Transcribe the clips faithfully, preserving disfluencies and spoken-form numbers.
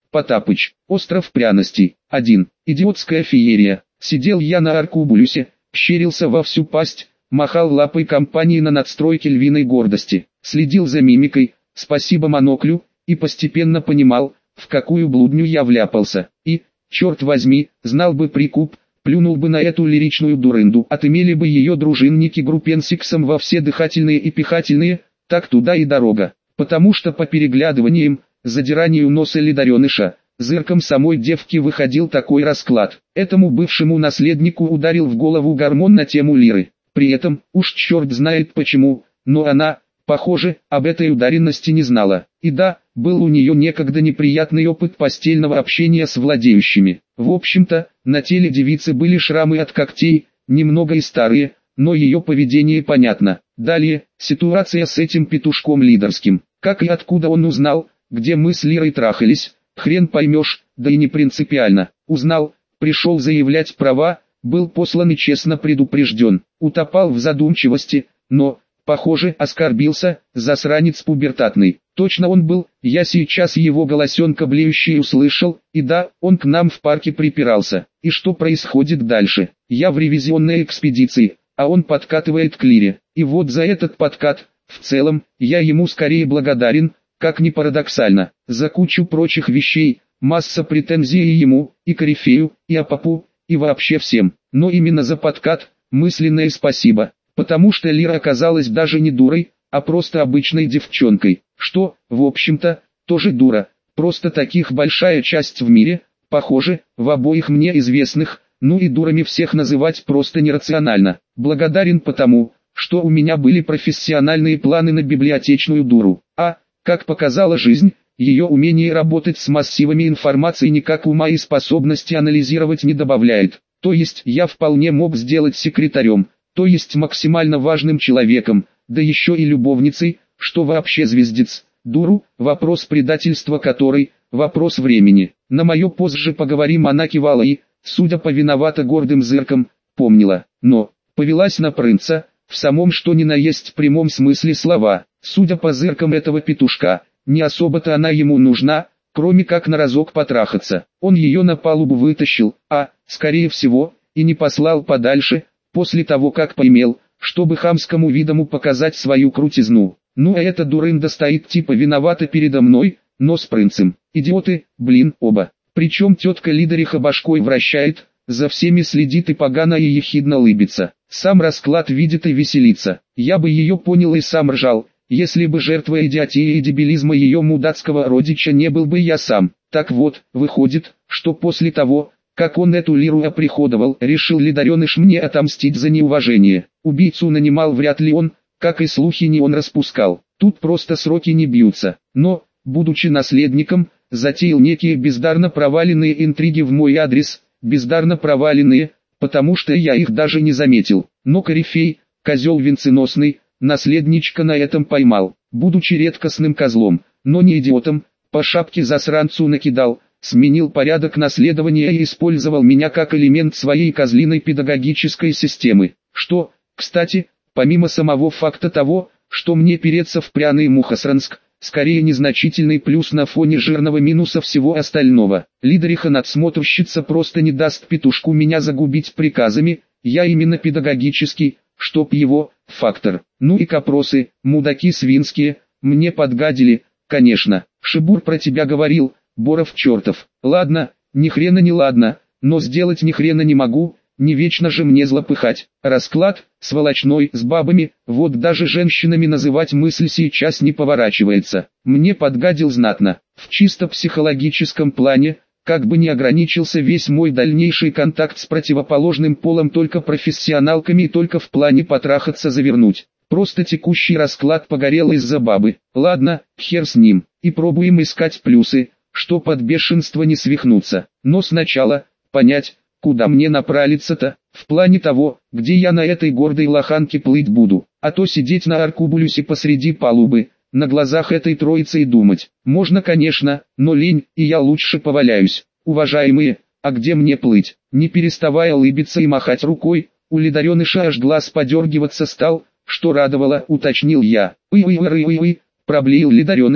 Потапыч. Остров пряностей. один. Идиотская феерия. Сидел я на аркубулюсе, щерился во всю пасть, махал лапой компании на надстройке львиной гордости, следил за мимикой, спасибо моноклю, и постепенно понимал, в какую блудню я вляпался. И, черт возьми, знал бы прикуп, плюнул бы на эту лиричную дурынду, отымели бы ее дружинники группенсиксом во все дыхательные и пихательные, так туда и дорога. Потому что по переглядываниям, задиранию носа лидареныша, зырком самой девки выходил такой расклад. Этому бывшему наследнику ударил в голову гормон на тему лиры. При этом, уж черт знает почему, но она, похоже, об этой ударенности не знала. И да, был у нее некогда неприятный опыт постельного общения с владеющими. В общем-то, на теле девицы были шрамы от когтей, немного и старые, но ее поведение понятно. Далее, ситуация с этим петушком лидерским. Как и откуда он узнал, где мы с Лирой трахались, хрен поймешь, да и не принципиально. Узнал, пришел заявлять права, был послан и честно предупрежден. Утопал в задумчивости, но, похоже, оскорбился, засранец пубертатный. Точно он был, я сейчас его голосенка блеющий услышал, и да, он к нам в парке припирался. И что происходит дальше? Я в ревизионной экспедиции, а он подкатывает к Лире. И вот за этот подкат, в целом, я ему скорее благодарен, как ни парадоксально, за кучу прочих вещей, масса претензий и ему, и корифею, и Апапу, и вообще всем. Но именно за подкат, мысленное спасибо, потому что Лира оказалась даже не дурой, а просто обычной девчонкой, что, в общем-то, тоже дура, просто таких большая часть в мире, похоже, в обоих мне известных, ну и дурами всех называть просто нерационально. Благодарен потому, что у меня были профессиональные планы на библиотечную дуру, а, как показала жизнь, ее умение работать с массивами информации никак ума и способности анализировать не добавляет. То есть я вполне мог сделать секретарем, то есть максимально важным человеком, да еще и любовницей, что вообще звездец. Дуру, вопрос предательства которой, вопрос времени. На мое позже поговорим она кивала и, судя по виновато гордым зыркам, помнила, но, повелась на принца, в самом что ни на есть прямом смысле слова. Судя по зыркам этого петушка, не особо-то она ему нужна, кроме как на разок потрахаться. Он ее на палубу вытащил, а, скорее всего, и не послал подальше, после того как поимел, чтобы хамскому видому показать свою крутизну. Ну а эта дурында стоит типа виновата передо мной, но с принцем. Идиоты, блин, оба. Причем тетка Лидериха башкой вращает, за всеми следит и погано и ехидно лыбится. Сам расклад видит и веселится. Я бы ее понял и сам ржал, если бы жертва идиотии и дебилизма ее мудацкого родича не был бы я сам. Так вот, выходит, что после того, как он эту Лиру оприходовал, решил лидареныш мне отомстить за неуважение. Убийцу нанимал вряд ли он, как и слухи не он распускал. Тут просто сроки не бьются. Но, будучи наследником, затеял некие бездарно проваленные интриги в мой адрес, бездарно проваленные, потому что я их даже не заметил. Но корифей, козел венценосный, наследничка на этом поймал, будучи редкостным козлом, но не идиотом, по шапке засранцу накидал, сменил порядок наследования и использовал меня как элемент своей козлиной педагогической системы, что, кстати, помимо самого факта того, что мне переться в пряный Мухосранск, скорее незначительный плюс на фоне жирного минуса всего остального. Лидериха надсмотрщица просто не даст петушку меня загубить приказами, я именно педагогический, чтоб его, фактор. Ну и капросы, мудаки свинские, мне подгадили, конечно. Шибур про тебя говорил, Боров чертов. Ладно, ни хрена не ладно, но сделать ни хрена не могу, не вечно же мне злопыхать. Расклад, сволочной, с бабами, вот даже женщинами называть мысль сейчас не поворачивается. Мне подгадил знатно, в чисто психологическом плане, как бы не ограничился весь мой дальнейший контакт с противоположным полом только профессионалками и только в плане потрахаться завернуть. Просто текущий расклад погорел из-за бабы. Ладно, хер с ним, и пробуем искать плюсы, что под бешенство не свихнуться. Но сначала, понять, куда мне направиться-то, в плане того, где я на этой гордой лоханке плыть буду, а то сидеть на аркубулюсе посреди палубы, на глазах этой троицы и думать. Можно, конечно, но лень, и я лучше поваляюсь. Уважаемые, а где мне плыть? Не переставая улыбиться и махать рукой, у лидареныша аж глаз подергиваться стал, что радовало, уточнил я. «Уй-уй-уй-уй-уй», проблеял лидареныш,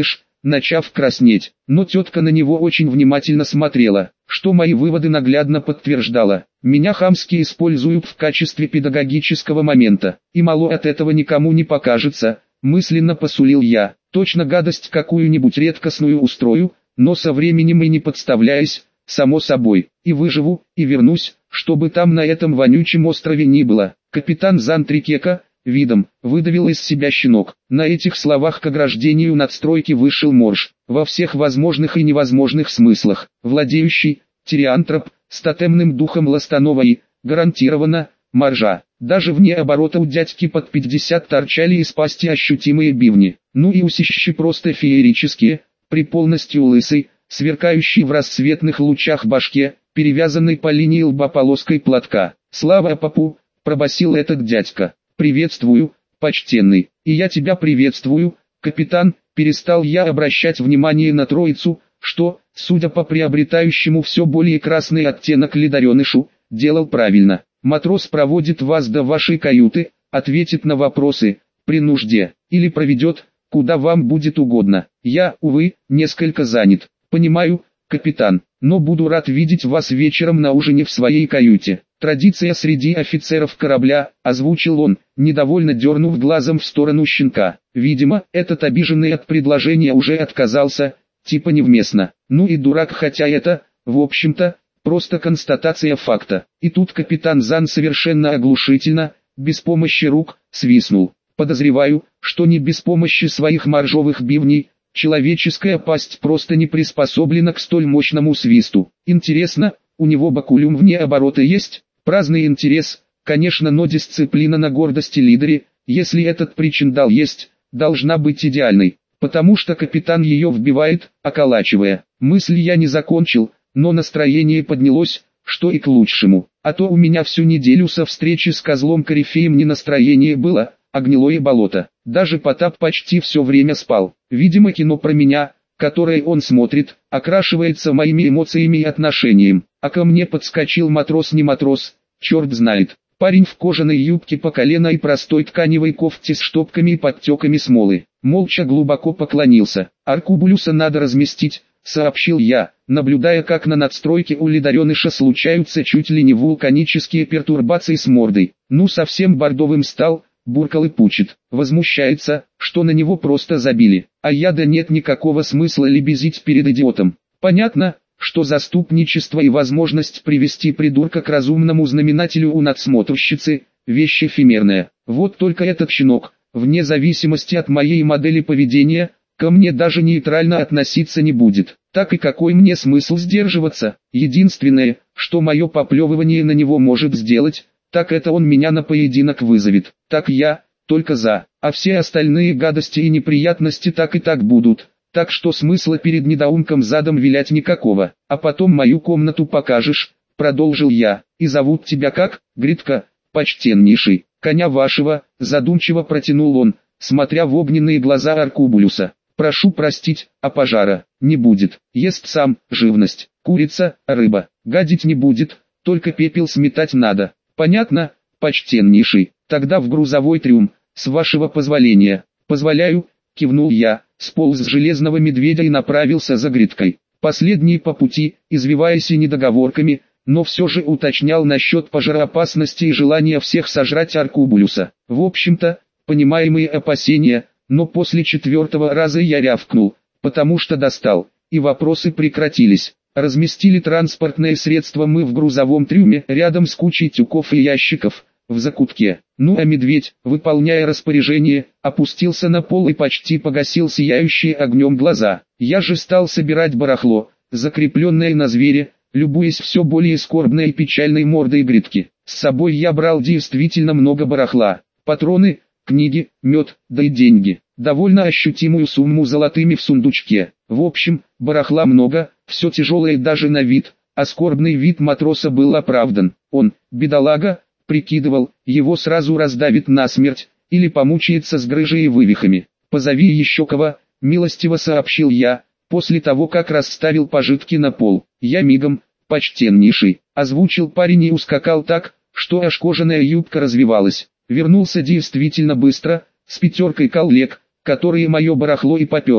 начав краснеть. Но тетка на него очень внимательно смотрела, что мои выводы наглядно подтверждало. Меня хамски используют в качестве педагогического момента, и мало от этого никому не покажется, мысленно посулил я. Точно гадость какую-нибудь редкостную устрою, но со временем и не подставляясь, само собой, и выживу, и вернусь, чтобы там на этом вонючем острове ни было. Капитан Зантрикека, видом, выдавил из себя щенок. На этих словах к ограждению надстройки вышел морж, во всех возможных и невозможных смыслах, владеющий, тириантроп, с тотемным духом Ластанова и, гарантированно, моржа. Даже вне оборота у дядьки под пятьдесят торчали из пасти ощутимые бивни, ну и усищи просто феерические, при полностью лысой, сверкающей в рассветных лучах башке, перевязанной по линии лба полоской платка. «Слава попу!» – пробасил этот дядька. «Приветствую, почтенный, и я тебя приветствую, капитан», перестал я обращать внимание на троицу, что, судя по приобретающему все более красный оттенок ледоренышу, делал правильно. «Матрос проводит вас до вашей каюты, ответит на вопросы, при нужде, или проведет, куда вам будет угодно. Я, увы, несколько занят. Понимаю, капитан, но буду рад видеть вас вечером на ужине в своей каюте. Традиция среди офицеров корабля», озвучил он, недовольно дернув глазом в сторону щенка. Видимо, этот обиженный от предложения уже отказался, типа невместно. Ну и дурак, хотя это, в общем-то, просто констатация факта. И тут капитан Зан совершенно оглушительно, без помощи рук, свистнул. Подозреваю, что не без помощи своих моржовых бивней, человеческая пасть просто не приспособлена к столь мощному свисту. Интересно, у него бакулюм вне оборота есть? Праздный интерес, конечно, но дисциплина на гордости лидере, если этот причиндал есть, должна быть идеальной, потому что капитан ее вбивает, околачивая. Мысль я не закончил, но настроение поднялось, что и к лучшему, а то у меня всю неделю со встречи с козлом-корифеем не настроение было, а гнилое болото. Даже Потап почти все время спал. Видимо, кино про меня, которое он смотрит, окрашивается моими эмоциями и отношением. А ко мне подскочил матрос не матрос, черт знает. Парень в кожаной юбке по колено и простой тканевой кофте с штопками и подтеками смолы. Молча глубоко поклонился. «Аркубулюса надо разместить», сообщил я, наблюдая, как на надстройке у ледореныша случаются чуть ли не вулканические пертурбации с мордой. Ну совсем бордовым стал, буркал и пучит. Возмущается, что на него просто забили. А я да нет никакого смысла лебезить перед идиотом. Понятно, что заступничество и возможность привести придурка к разумному знаменателю у надсмотрщицы – вещь эфемерная. Вот только этот щенок, вне зависимости от моей модели поведения, ко мне даже нейтрально относиться не будет. Так и какой мне смысл сдерживаться? Единственное, что мое поплевывание на него может сделать, так это он меня на поединок вызовет. Так я, только за, а все остальные гадости и неприятности так и так будут. Так что смысла перед недоумком задом вилять никакого. А потом мою комнату покажешь, продолжил я. И зовут тебя как? Гритка, почтеннейший. Коня вашего, задумчиво протянул он, смотря в огненные глаза Аркубулюса. Прошу простить, а пожара не будет. Ест сам, живность, курица, рыба. Гадить не будет, только пепел сметать надо. Понятно, почтеннейший. Тогда в грузовой трюм, с вашего позволения. Позволяю, кивнул я, сполз с железного медведя и направился за Гриткой. Последний по пути, извиваясь и недоговорками, но все же уточнял насчет пожароопасности и желания всех сожрать Аркубулюса. В общем-то, понимаемые опасения, но после четвертого раза я рявкнул, потому что достал, и вопросы прекратились. Разместили транспортное средство мы в грузовом трюме, рядом с кучей тюков и ящиков, в закутке. Ну а медведь, выполняя распоряжение, опустился на пол и почти погасил сияющие огнем глаза. Я же стал собирать барахло, закрепленное на звере, любуясь все более скорбной и печальной мордой Гритки. С собой я брал действительно много барахла, патроны, книги, мед, да и деньги. Довольно ощутимую сумму золотыми в сундучке. В общем, барахла много, все тяжелое даже на вид, а скорбный вид матроса был оправдан. Он, бедолага, прикидывал, его сразу раздавит насмерть, или помучается с грыжей и вывихами. «Позови еще кого», милостиво сообщил я, после того как расставил пожитки на пол. «Я мигом, почтеннейший», озвучил парень и ускакал так, что аж кожаная юбка развивалась. Вернулся действительно быстро, с пятеркой коллег, которые мое барахло и поперли.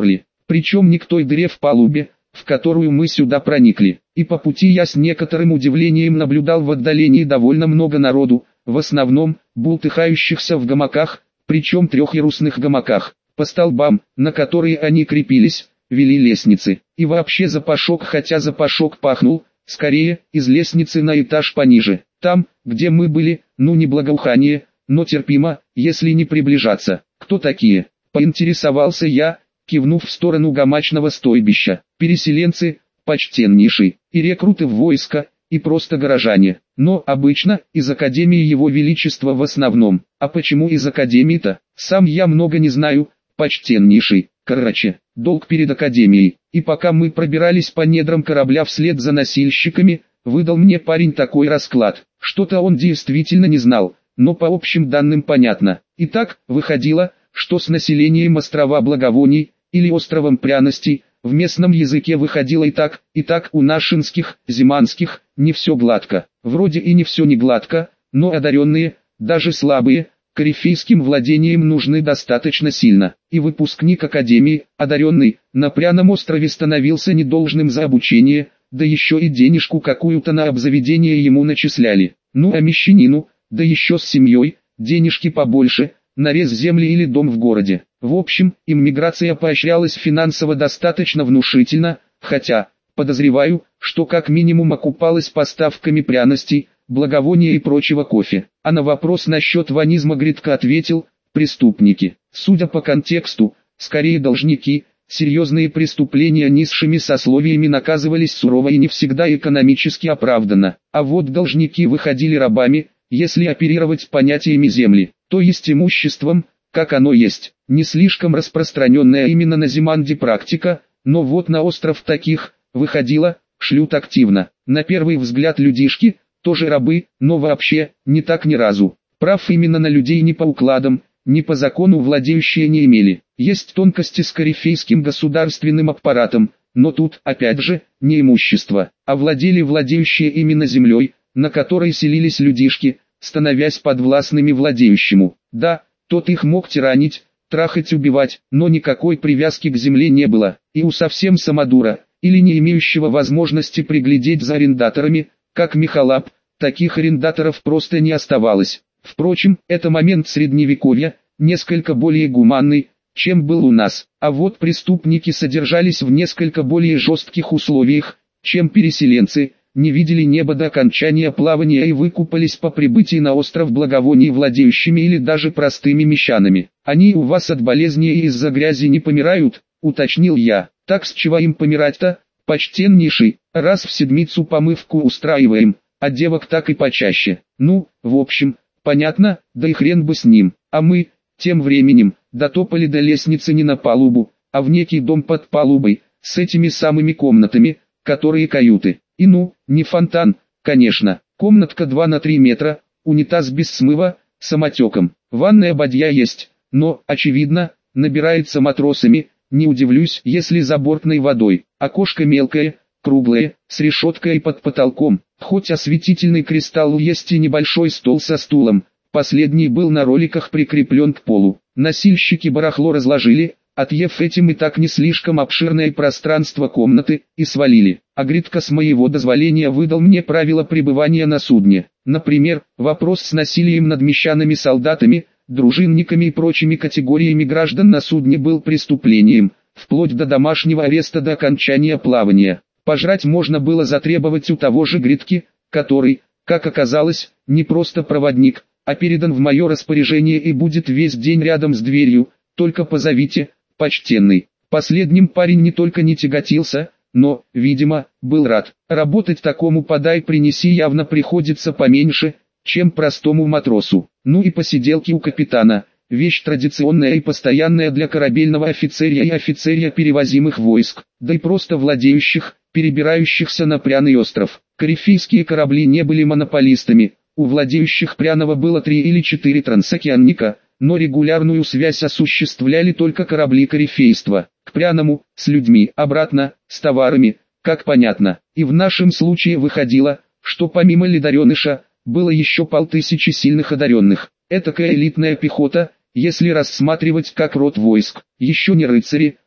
причем не к той дыре в палубе, в которую мы сюда проникли. И по пути я с некоторым удивлением наблюдал в отдалении довольно много народу, в основном, бултыхающихся в гамаках, причем трехъярусных гамаках. По столбам, на которые они крепились, вели лестницы. И вообще запашок, хотя запашок пахнул, скорее, из лестницы на этаж пониже. Там, где мы были, ну не благоухание, но терпимо, если не приближаться. Кто такие? Поинтересовался я, кивнув в сторону гамачного стойбища. Переселенцы, почтеннейший, и рекруты в войско, и просто горожане. Но обычно из Академии Его Величества в основном. А почему из Академии-то? Сам я много не знаю, почтеннейший. Короче, долг перед Академией. И пока мы пробирались по недрам корабля вслед за носильщиками, выдал мне парень такой расклад. Что-то он действительно не знал, но по общим данным понятно. Итак, выходило, что с населением острова Благовоний, или островом Пряностей, в местном языке выходило и так, и так у нашинских, зиманских, не все гладко. Вроде и не все не гладко, но одаренные, даже слабые, корифейским владением нужны достаточно сильно. И выпускник Академии, одаренный, на Пряном острове становился недолжным за обучение, да еще и денежку какую-то на обзаведение ему начисляли. Ну а мещанину, да еще с семьей, денежки побольше, нарез земли или дом в городе. В общем, иммиграция поощрялась финансово достаточно внушительно, хотя, подозреваю, что как минимум окупалась поставками пряностей, благовония и прочего кофе. А на вопрос насчет ванизма Гридко ответил: преступники. Судя по контексту, скорее должники. Серьезные преступления низшими сословиями наказывались сурово и не всегда экономически оправданно. А вот должники выходили рабами, если оперировать понятиями земли, то есть имуществом, как оно есть. Не слишком распространенная именно на Зиманде практика, но вот на остров таких, выходило, шлют активно. На первый взгляд людишки, тоже рабы, но вообще, не так ни разу. Прав именно на людей ни по укладам, ни по закону владеющие не имели. Есть тонкости с корифейским государственным аппаратом, но тут, опять же, не имущество, а владели владеющие именно землей, на которой селились людишки, становясь подвластными владеющему. Да, тот их мог тиранить, трахать, убивать, но никакой привязки к земле не было. И у совсем самодура, или не имеющего возможности приглядеть за арендаторами, как Михалап, таких арендаторов просто не оставалось. Впрочем, это момент средневековья, несколько более гуманный, чем был у нас. А вот преступники содержались в несколько более жестких условиях, чем переселенцы, не видели неба до окончания плавания и выкупались по прибытии на остров Благовоний владеющими или даже простыми мещанами. Они у вас от болезни и из-за грязи не помирают, уточнил я. Так с чего им помирать-то, почтеннейший, раз в седмицу помывку устраиваем, а девок так и почаще. Ну, в общем, понятно, да и хрен бы с ним. А мы, тем временем, дотопали до лестницы не на палубу, а в некий дом под палубой, с этими самыми комнатами, которые каюты. И ну, не фонтан, конечно, комнатка два на три метра, унитаз без смыва, самотеком. Ванная бадья есть, но, очевидно, набирается матросами, не удивлюсь, если забортной водой. Окошко мелкое, круглое, с решеткой под потолком, хоть осветительный кристалл есть и небольшой стол со стулом. Последний был на роликах прикреплен к полу. Носильщики барахло разложили, отъев этим и так не слишком обширное пространство комнаты, и свалили. А Гридко с моего дозволения выдал мне правила пребывания на судне. Например, вопрос с насилием над мещанами-солдатами, дружинниками и прочими категориями граждан на судне был преступлением, вплоть до домашнего ареста до окончания плавания. Пожрать можно было затребовать у того же Гридки, который, как оказалось, не просто проводник, а передан в мое распоряжение и будет весь день рядом с дверью, только позовите, почтенный. Последним парень не только не тяготился, но, видимо, был рад. Работать такому подай-принеси явно приходится поменьше, чем простому матросу. Ну и посиделки у капитана, вещь традиционная и постоянная для корабельного офицерия и офицерия перевозимых войск, да и просто владеющих, перебирающихся на Пряный остров. Корифейские корабли не были монополистами, у владеющих Пряного было три или четыре трансокеанника, но регулярную связь осуществляли только корабли корифейства, к Пряному, с людьми, обратно, с товарами, как понятно. И в нашем случае выходило, что помимо ледореныша, было еще полтысячи сильных одаренных. Этакая элитная пехота, если рассматривать как род войск, еще не рыцари,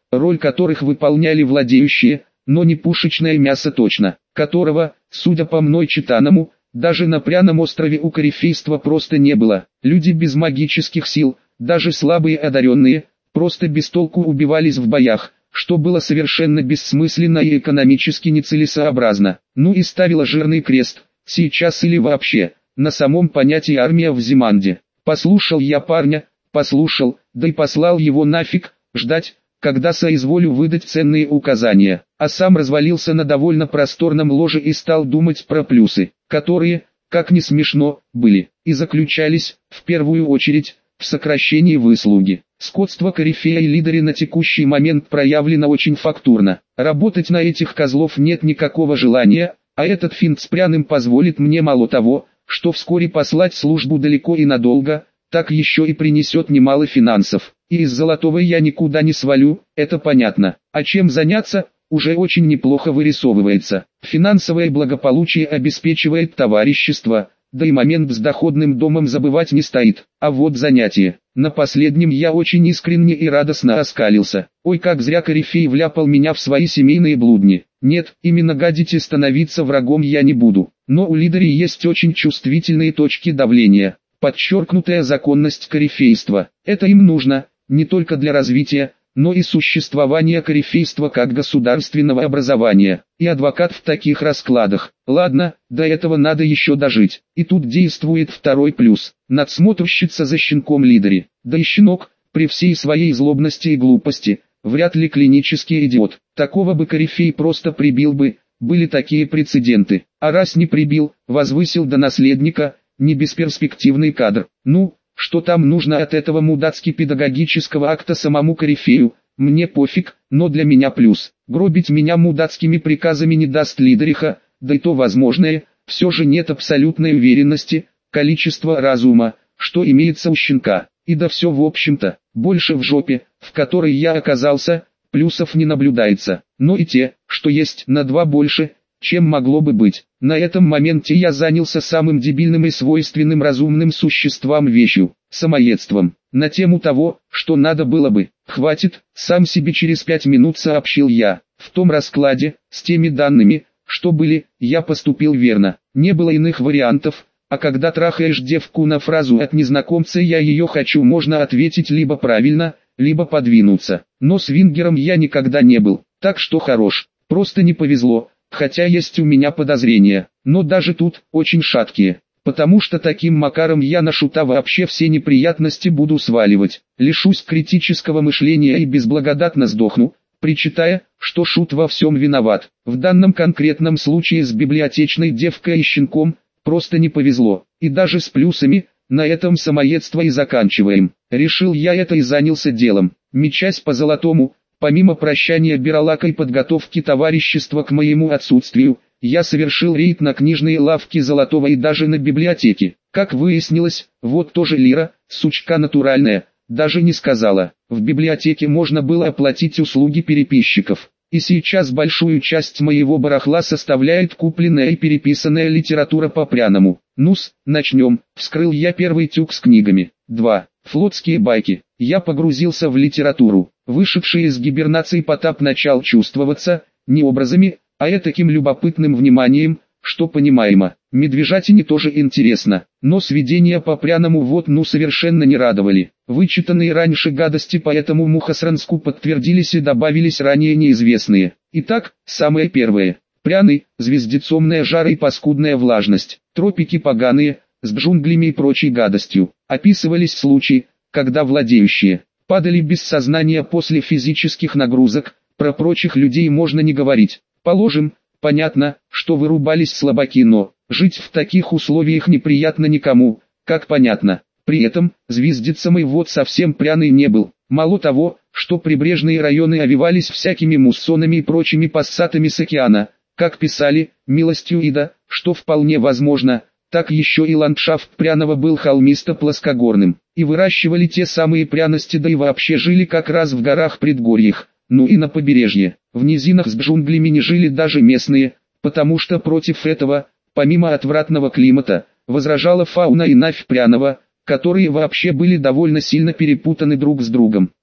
роль которых выполняли владеющие, но не пушечное мясо точно, которого, судя по мной читанному, даже на пряном острове у корифейства просто не было. Люди без магических сил, даже слабые одаренные, просто без толку убивались в боях, что было совершенно бессмысленно и экономически нецелесообразно. Ну и ставила жирный крест, сейчас или вообще, на самом понятии армия в Зиманде. Послушал я парня, послушал, да и послал его нафиг, ждать, когда соизволю выдать ценные указания, а сам развалился на довольно просторном ложе и стал думать про плюсы, которые, как ни смешно, были, и заключались, в первую очередь, в сокращении выслуги. Скотство корифея и лидери на текущий момент проявлено очень фактурно. Работать на этих козлов нет никакого желания, а этот финт с пряным позволит мне мало того, что вскоре послать службу далеко и надолго, так еще и принесет немало финансов. И из золотого я никуда не свалю, это понятно. А чем заняться, уже очень неплохо вырисовывается. Финансовое благополучие обеспечивает товарищество, да и момент с доходным домом забывать не стоит. А вот занятие. На последнем я очень искренне и радостно оскалился. Ой, как зря корифей вляпал меня в свои семейные блудни. Нет, именно гадить и становиться врагом я не буду. Но у лидерей есть очень чувствительные точки давления. Подчеркнутая законность корифейства. Это им нужно, не только для развития, но и существования корифейства как государственного образования. И адвокат в таких раскладах. Ладно, до этого надо еще дожить. И тут действует второй плюс. Надсмотрщица за щенком лидери. Да и щенок, при всей своей злобности и глупости, вряд ли клинический идиот. Такого бы корифей просто прибил бы, были такие прецеденты. А раз не прибил, возвысил до наследника, не бесперспективный кадр. Ну, что там нужно от этого мудацки-педагогического акта самому корифею, мне пофиг, но для меня плюс. Гробить меня мудацкими приказами не даст лидериха, да и то возможное, все же нет абсолютной уверенности, количества разума, что имеется у щенка. И да все в общем-то, больше в жопе, в которой я оказался, плюсов не наблюдается. Но и те, что есть, на два больше, чем могло бы быть. На этом моменте я занялся самым дебильным и свойственным разумным существам вещью, самоедством. На тему того, что надо было бы, хватит, сам себе через пять минут сообщил я. В том раскладе, с теми данными, что были, я поступил верно. Не было иных вариантов, а когда трахаешь девку на фразу от незнакомца «я ее хочу» можно ответить либо правильно, либо подвинуться. Но свингером я никогда не был, так что хорош, просто не повезло. Хотя есть у меня подозрения, но даже тут очень шаткие, потому что таким макаром я на шута вообще все неприятности буду сваливать, лишусь критического мышления и безблагодатно сдохну, причитая, что шут во всем виноват. В данном конкретном случае с библиотечной девкой и щенком просто не повезло, и даже с плюсами, на этом самоедство и заканчиваем. Решил я это и занялся делом, мечась по золотому. Помимо прощания Биролака и подготовки товарищества к моему отсутствию, я совершил рейд на книжные лавки Золотого и даже на библиотеки. Как выяснилось, вот тоже лира, сучка натуральная, даже не сказала. В библиотеке можно было оплатить услуги переписчиков. И сейчас большую часть моего барахла составляет купленная и переписанная литература по пряному. Ну-с, начнем. Вскрыл я первый тюк с книгами. два. Флотские байки. Я погрузился в литературу. Вышедший из гибернации Потап начал чувствоваться, не образами, а этаким любопытным вниманием, что понимаемо. Медвежатине тоже интересно, но сведения по пряному вот ну совершенно не радовали. Вычитанные раньше гадости по этому Мухосранску подтвердились и добавились ранее неизвестные. Итак, самое первое. Пряный, звездецомная жара и паскудная влажность. Тропики поганые, с джунглями и прочей гадостью. Описывались случаи, когда владеющие падали без сознания после физических нагрузок, про прочих людей можно не говорить. Положим, понятно, что вырубались слабаки, но жить в таких условиях неприятно никому, как понятно. При этом, звездецом и вот совсем пряный не был. Мало того, что прибрежные районы овивались всякими муссонами и прочими пассатами с океана, как писали, милостью Ида, что вполне возможно, так еще и ландшафт пряного был холмисто-плоскогорным, и выращивали те самые пряности, да и вообще жили как раз в горах-предгорьях, ну и на побережье. В низинах с джунглями не жили даже местные, потому что против этого, помимо отвратного климата, возражала фауна и навь пряного, которые вообще были довольно сильно перепутаны друг с другом.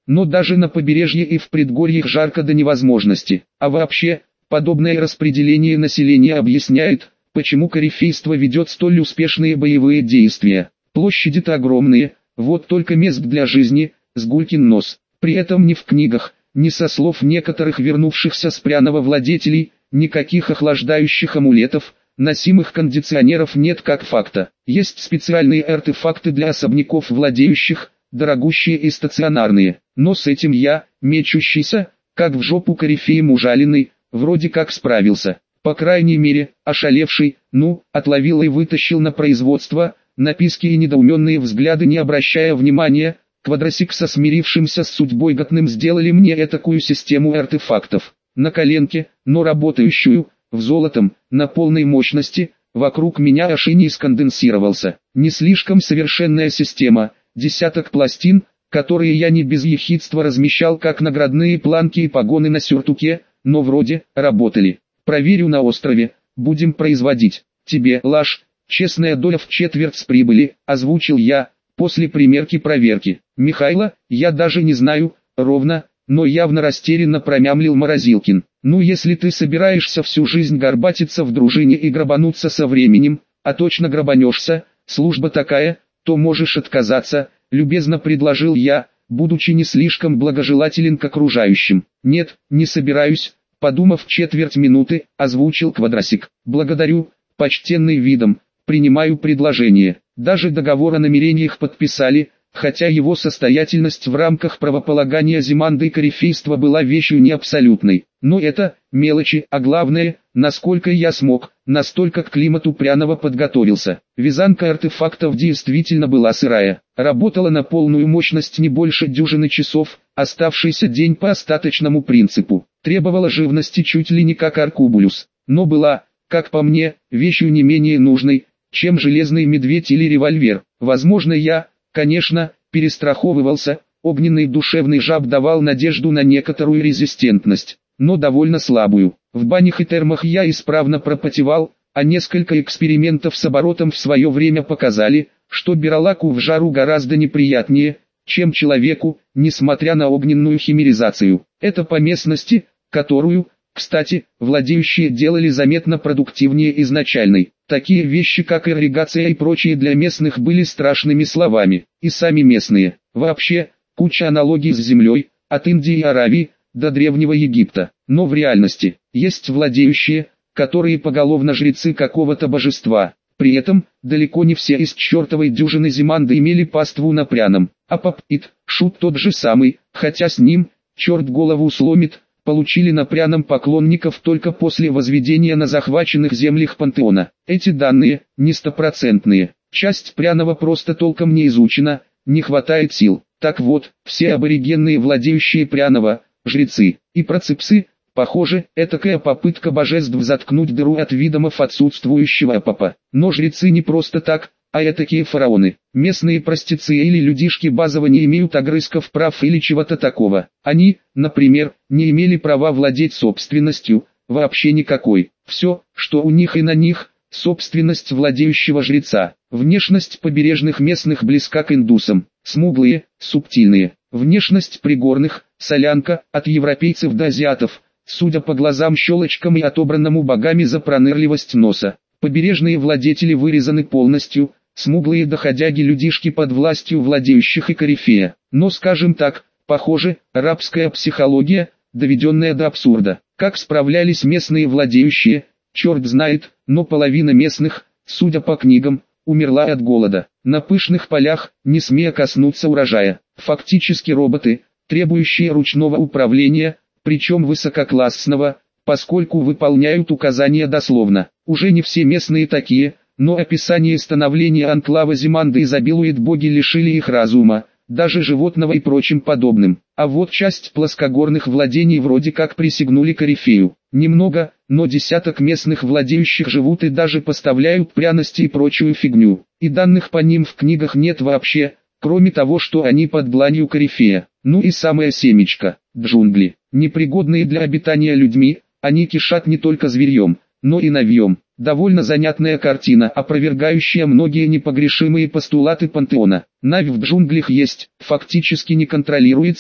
но даже на побережье и в предгорьях жарко до невозможности. А вообще, подобное распределение населения объясняет, почему корифейство ведет столь успешные боевые действия. Площади-то огромные, вот только мест для жизни, с гулькин нос. При этом ни в книгах, ни со слов некоторых вернувшихся с пряного владетелей, никаких охлаждающих амулетов, носимых кондиционеров нет как факта. Есть специальные артефакты для особняков владеющих, дорогущие и стационарные. Но с этим я, мечущийся, как в жопу корифеем ужаленный, вроде как справился. По крайней мере, ошалевший, ну, отловил и вытащил на производство, на писки и недоуменные взгляды не обращая внимания, Квадросик со смирившимся с судьбой Готным сделали мне этакую систему артефактов. На коленке, но работающую, в золотом, на полной мощности, вокруг меня аж и не сконденсировался. Не слишком совершенная система, десяток пластин, которые я не без ехидства размещал как наградные планки и погоны на сюртуке, но вроде работали. Проверю на острове, будем производить. Тебе, Лаш, честная доля в четверть с прибыли, озвучил я, после примерки-проверки. Михайло, я даже не знаю, ровно, но явно растерянно промямлил Морозилкин. Ну если ты собираешься всю жизнь горбатиться в дружине и грабануться со временем, а точно грабанешься, служба такая, то можешь отказаться, любезно предложил я, будучи не слишком благожелателен к окружающим. Нет, не собираюсь, подумав четверть минуты, озвучил Квадросик. Благодарю, почтенный видом, принимаю предложение. Даже договор о намерениях подписали, хотя его состоятельность в рамках правополагания Зиманды и корифейства была вещью не абсолютной. Но это, мелочи, а главное, насколько я смог, настолько к климату пряного подготовился. Вязанка артефактов действительно была сырая. Работала на полную мощность не больше дюжины часов, оставшийся день по остаточному принципу. Требовала живности чуть ли не как аркубулюс. Но была, как по мне, вещью не менее нужной, чем железный медведь или револьвер. Возможно я, конечно, перестраховывался, огненный душевный жаб давал надежду на некоторую резистентность, но довольно слабую. В банях и термах я исправно пропотевал, а несколько экспериментов с оборотом в свое время показали, что биролаку в жару гораздо неприятнее, чем человеку, несмотря на огненную химеризацию. Это по местности, которую, кстати, владеющие делали заметно продуктивнее изначальной. Такие вещи как ирригация и прочие для местных были страшными словами, и сами местные. Вообще, куча аналогий с землей, от Индии и Аравии, до Древнего Египта. Но в реальности, есть владеющие, которые поголовно жрецы какого-то божества. При этом, далеко не все из чертовой дюжины Зиманды имели паству на пряном. А Пап-Ит, шут тот же самый, хотя с ним, черт голову сломит, получили на пряном поклонников только после возведения на захваченных землях пантеона. Эти данные, не стопроцентные. Часть пряного просто толком не изучена, не хватает сил. Так вот, все аборигенные владеющие пряного, жрецы и процепсы, похоже, этакая попытка божеств заткнуть дыру от видомов отсутствующего папа. Но жрецы не просто так, а этакие фараоны. Местные простецы или людишки базово не имеют огрызков прав или чего-то такого. Они, например, не имели права владеть собственностью, вообще никакой. Все, что у них и на них, собственность владеющего жреца. Внешность побережных местных близка к индусам. Смуглые, субтильные. Внешность пригорных, солянка, от европейцев до азиатов. Судя по глазам щелочкам и отобранному богами за пронырливость носа. Побережные владетели вырезаны полностью, смуглые доходяги-людишки под властью владеющих и корифея. Но скажем так, похоже, рабская психология, доведенная до абсурда. Как справлялись местные владеющие, черт знает, но половина местных, судя по книгам, умерла от голода. На пышных полях, не смея коснуться урожая. Фактически роботы, требующие ручного управления, причем высококлассного, поскольку выполняют указания дословно. Уже не все местные такие, но описание становления анклава Зиманды изобилует, боги лишили их разума, даже животного и прочим подобным. А вот часть плоскогорных владений вроде как присягнули корифею. Немного, но десяток местных владеющих живут и даже поставляют пряности и прочую фигню. И данных по ним в книгах нет вообще, кроме того, что они под дланью корифея. Ну и самое семечко, джунгли, непригодные для обитания людьми, они кишат не только зверьем, но и навьем. Довольно занятная картина, опровергающая многие непогрешимые постулаты пантеона. Навь в джунглях есть, фактически не контролируется,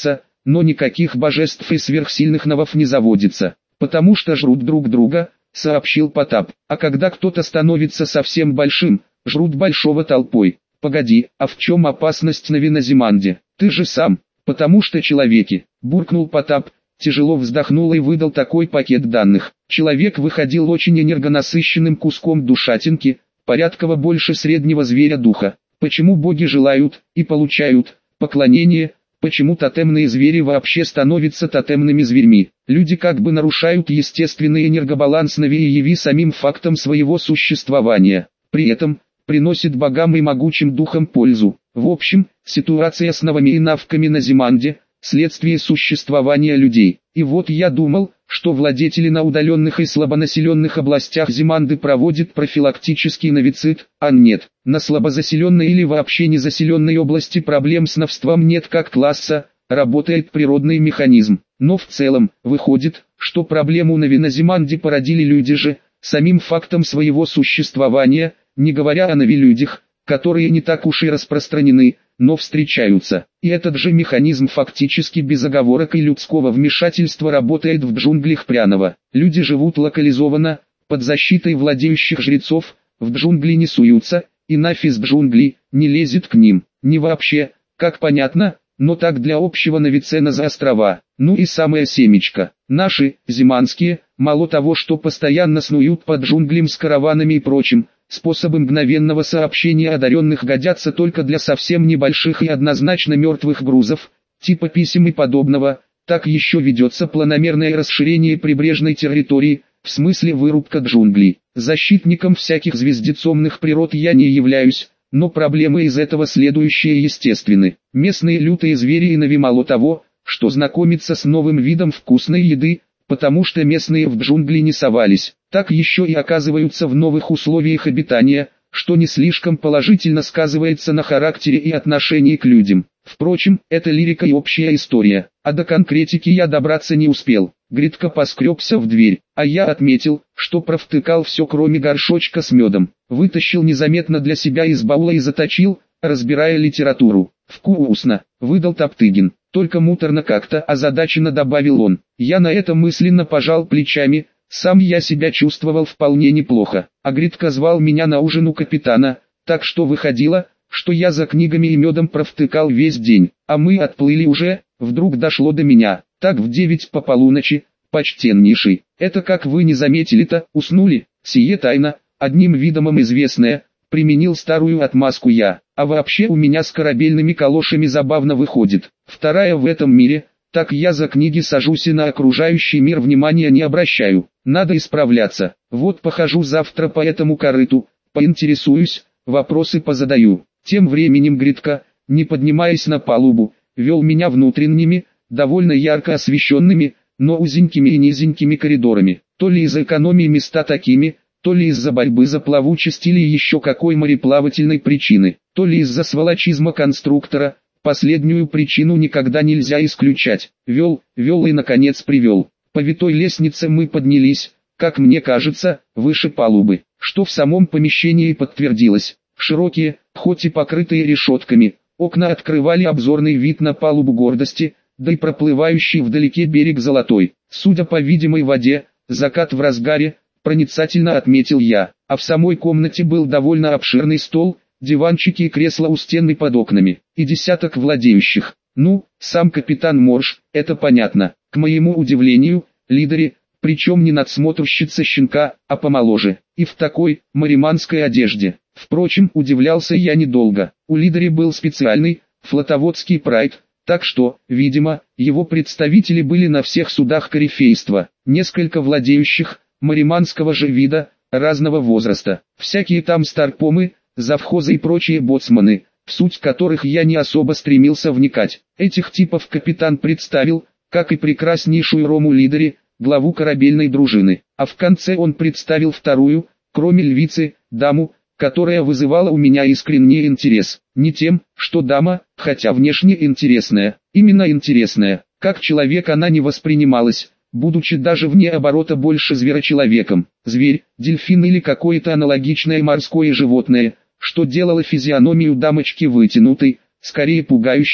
но никаких божеств и сверхсильных новов не заводится, потому что жрут друг друга, сообщил Потап. А когда кто-то становится совсем большим, жрут большого толпой. Погоди, а в чем опасность на Венозиманде? Ты же сам, потому что человеки, буркнул Потап, тяжело вздохнул и выдал такой пакет данных. Человек выходил очень энергонасыщенным куском душатинки, порядково больше среднего зверя духа. Почему боги желают и получают поклонение? Почему тотемные звери вообще становятся тотемными зверьми? Люди как бы нарушают естественный энергобаланс на Виеви самим фактом своего существования. При этом приносит богам и могучим духам пользу. В общем, ситуация с новыми и навками на Зиманде – следствие существования людей. И вот я думал, что владетели на удаленных и слабонаселенных областях Зиманды проводят профилактический новицид, а нет. На слабозаселенной или вообще незаселенной области проблем с новством нет как класса, работает природный механизм. Но в целом, выходит, что проблему на Венозиманде породили люди же, самим фактом своего существования, не говоря о новелюдях, которые не так уж и распространены, но встречаются. И этот же механизм фактически без оговорок и людского вмешательства работает в джунглях Пряного. Люди живут локализованно, под защитой владеющих жрецов, в джунгли не суются, и нафь из джунглей не лезет к ним. Не вообще, как понятно, но так для общего навицена за острова. Ну и самое семечко. Наши, зиманские, мало того, что постоянно снуют под джунглям с караванами и прочим, способы мгновенного сообщения одаренных годятся только для совсем небольших и однозначно мертвых грузов, типа писем и подобного, так еще ведется планомерное расширение прибрежной территории, в смысле вырубка джунглей. Защитником всяких звездецомных природ я не являюсь, но проблемы из этого следующие естественны. Местные лютые звери и нави мало того, что знакомиться с новым видом вкусной еды, потому что местные в джунгли не совались, так еще и оказываются в новых условиях обитания, что не слишком положительно сказывается на характере и отношении к людям. Впрочем, это лирика и общая история, а до конкретики я добраться не успел. Гридко поскребся в дверь, а я отметил, что провтыкал все кроме горшочка с медом. Вытащил незаметно для себя из баула и заточил, разбирая литературу. «Вкусно», — выдал Топтыгин. Только муторно как-то озадаченно добавил он. Я на это мысленно пожал плечами, сам я себя чувствовал вполне неплохо. А Гридко звал меня на ужин у капитана, так что выходило, что я за книгами и медом провтыкал весь день. А мы отплыли уже, вдруг дошло до меня. Так в девять по полуночи, почтеннейший. Это как вы не заметили-то, уснули, сие тайна, одним видомым известная, применил старую отмазку я. А вообще у меня с корабельными калошами забавно выходит. Вторая в этом мире, так я за книги сажусь и на окружающий мир внимания не обращаю. Надо исправляться. Вот похожу завтра по этому корыту, поинтересуюсь, вопросы позадаю. Тем временем Гридко, не поднимаясь на палубу, вел меня внутренними, довольно ярко освещенными, но узенькими и низенькими коридорами. То ли из-за экономии места такими, то ли из-за борьбы за плавучесть или еще какой мореплавательной причины, то ли из-за сволочизма конструктора, последнюю причину никогда нельзя исключать. Вел, вел и наконец привел. По витой лестнице мы поднялись, как мне кажется, выше палубы, что в самом помещении подтвердилось. Широкие, хоть и покрытые решетками, окна открывали обзорный вид на палубу Гордости, да и проплывающий вдалеке берег Золотой. Судя по видимой воде, закат в разгаре, проницательно отметил я, а в самой комнате был довольно обширный стол, диванчики и кресла у стены под окнами, и десяток владеющих. Ну, сам капитан Морж, это понятно, к моему удивлению, лидери, причем не надсмотрщица щенка, а помоложе, и в такой, мариманской одежде. Впрочем, удивлялся я недолго, у лидери был специальный, флотоводский прайд, так что, видимо, его представители были на всех судах корифейства, несколько владеющих, мариманского же вида, разного возраста, всякие там старпомы, завхозы и прочие боцманы, в суть которых я не особо стремился вникать. Этих типов капитан представил, как и прекраснейшую Рому Лидери, главу корабельной дружины, а в конце он представил вторую, кроме львицы, даму, которая вызывала у меня искренний интерес. Не тем, что дама, хотя внешне интересная, именно интересная, как человек она не воспринималась, будучи даже вне оборота больше зверочеловеком, зверь, дельфин или какое-то аналогичное морское животное, что делало физиономию дамочки вытянутой, скорее пугающей,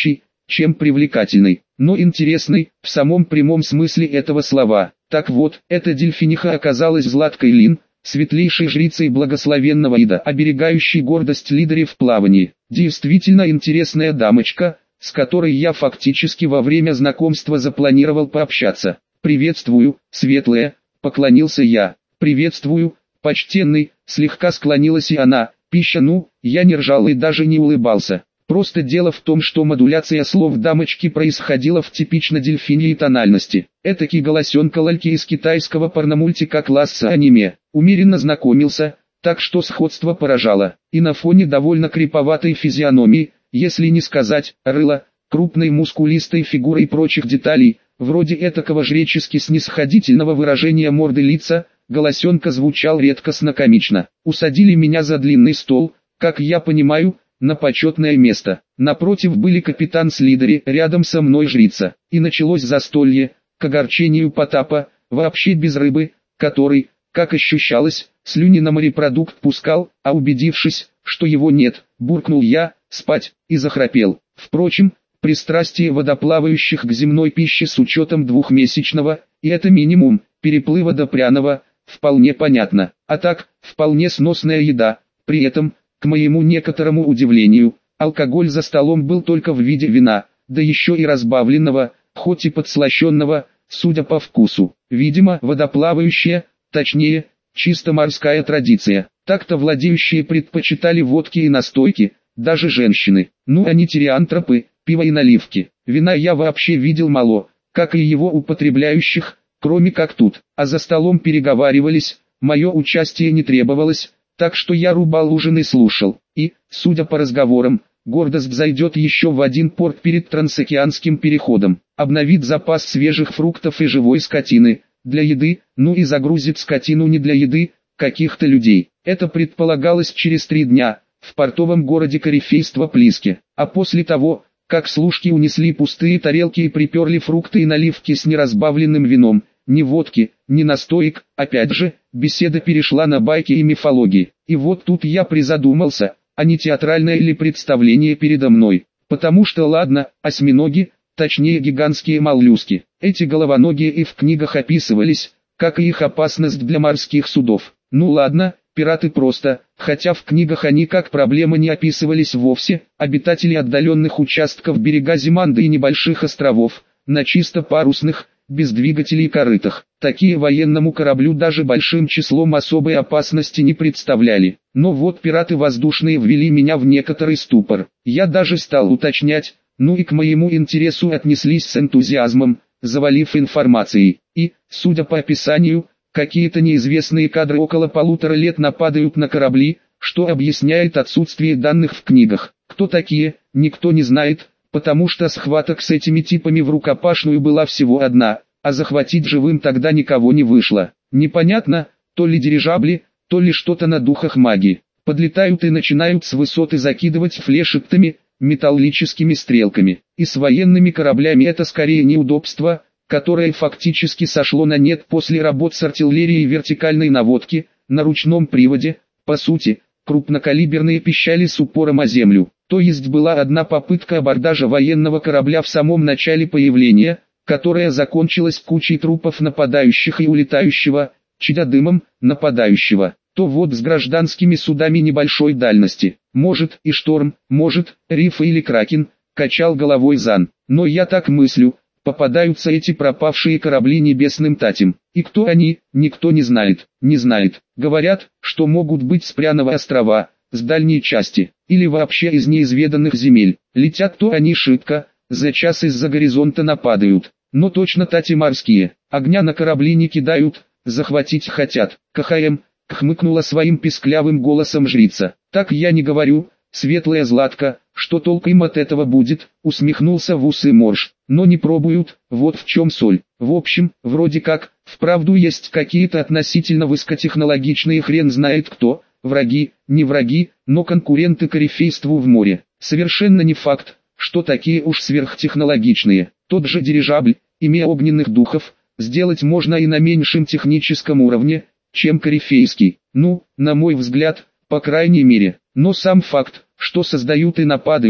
чем привлекательной, но интересной, в самом прямом смысле этого слова. Так вот, эта дельфиниха оказалась Златкой Лин, светлейшей жрицей благословенного Ида, оберегающей гордость лидеров в плавании. Действительно интересная дамочка, с которой я фактически во время знакомства запланировал пообщаться. «Приветствую, светлая», — поклонился я. «Приветствую, почтенный», — слегка склонилась и она. Пища, ну, я не ржал и даже не улыбался. Просто дело в том, что модуляция слов дамочки происходила в типично дельфиньей тональности. Этакий голосенка лальки из китайского порномультика класса аниме. Умеренно знакомился, так что сходство поражало. И на фоне довольно криповатой физиономии, если не сказать, рыла, крупной мускулистой фигурой и прочих деталей, вроде этакого жречески-снисходительного выражения морды лица, голосенка звучал редкостно-комично. Усадили меня за длинный стол, как я понимаю, на почетное место. Напротив были капитан с лидери, рядом со мной жрица. И началось застолье, к огорчению Потапа, вообще без рыбы, который, как ощущалось, слюни на морепродукт пускал, а убедившись, что его нет, буркнул я, спать, и захрапел. Впрочем, пристрастие водоплавающих к земной пище с учетом двухмесячного, и это минимум, переплыва до пряного, вполне понятно. А так, вполне сносная еда, при этом, к моему некоторому удивлению, алкоголь за столом был только в виде вина, да еще и разбавленного, хоть и подслащенного, судя по вкусу. Видимо, водоплавающая, точнее, чисто морская традиция. Так-то владеющие предпочитали водки и настойки, даже женщины. Ну а не тиреантропы, пиво и наливки. Вина я вообще видел мало, как и его употребляющих, кроме как тут. А за столом переговаривались, мое участие не требовалось, так что я рубал ужин и слушал. И, судя по разговорам, гордость зайдет еще в один порт перед трансокеанским переходом. Обновит запас свежих фруктов и живой скотины, для еды, ну и загрузит скотину не для еды, каких-то людей. Это предполагалось через три дня, в портовом городе корифейства Плиске. А после того, как служки унесли пустые тарелки и приперли фрукты и наливки с неразбавленным вином, ни водки, ни настоек, опять же, беседа перешла на байки и мифологии. И вот тут я призадумался, а не театральное ли представление передо мной. Потому что ладно, осьминоги, точнее гигантские моллюски, эти головоногие и в книгах описывались, как и их опасность для морских судов. Ну ладно, пираты просто, хотя в книгах они как проблема не описывались вовсе, обитатели отдаленных участков берега Зиманды и небольших островов, на чисто парусных, без двигателей и корытах. Такие военному кораблю даже большим числом особой опасности не представляли. Но вот пираты воздушные ввели меня в некоторый ступор. Я даже стал уточнять, ну и к моему интересу отнеслись с энтузиазмом, завалив информацией. И, судя по описанию, какие-то неизвестные кадры около полутора лет нападают на корабли, что объясняет отсутствие данных в книгах. Кто такие, никто не знает, потому что схваток с этими типами в рукопашную была всего одна, а захватить живым тогда никого не вышло. Непонятно, то ли дирижабли, то ли что-то на духах магии. Подлетают и начинают с высоты закидывать флешетами, металлическими стрелками. И с военными кораблями это скорее неудобство, которое фактически сошло на нет после работ с артиллерией вертикальной наводки, на ручном приводе, по сути, крупнокалиберные пищали с упором о землю. То есть была одна попытка абордажа военного корабля в самом начале появления, которая закончилась кучей трупов нападающих и улетающего, чадя дымом, нападающего. То вот с гражданскими судами небольшой дальности. Может и шторм, может, риф или кракен, качал головой Зан. Но я так мыслю, попадаются эти пропавшие корабли небесным татем. И кто они, никто не знает, не знает. Говорят, что могут быть с Пряного острова, с дальней части, или вообще из неизведанных земель. Летят то они шибко, за час из-за горизонта нападают. Но точно тати морские, огня на корабли не кидают, захватить хотят. КХМ, хмыкнула своим писклявым голосом жрица. Так я не говорю, светлая Златка, что толку им от этого будет, усмехнулся в усы Морж. Но не пробуют, вот в чем соль. В общем, вроде как, вправду есть какие-то относительно высокотехнологичные хрен знает кто, враги, не враги, но конкуренты корифейству в море. Совершенно не факт, что такие уж сверхтехнологичные. Тот же дирижабль, имея огненных духов, сделать можно и на меньшем техническом уровне, чем корифейский. Ну, на мой взгляд, по крайней мере. Но сам факт, что создают и нападают,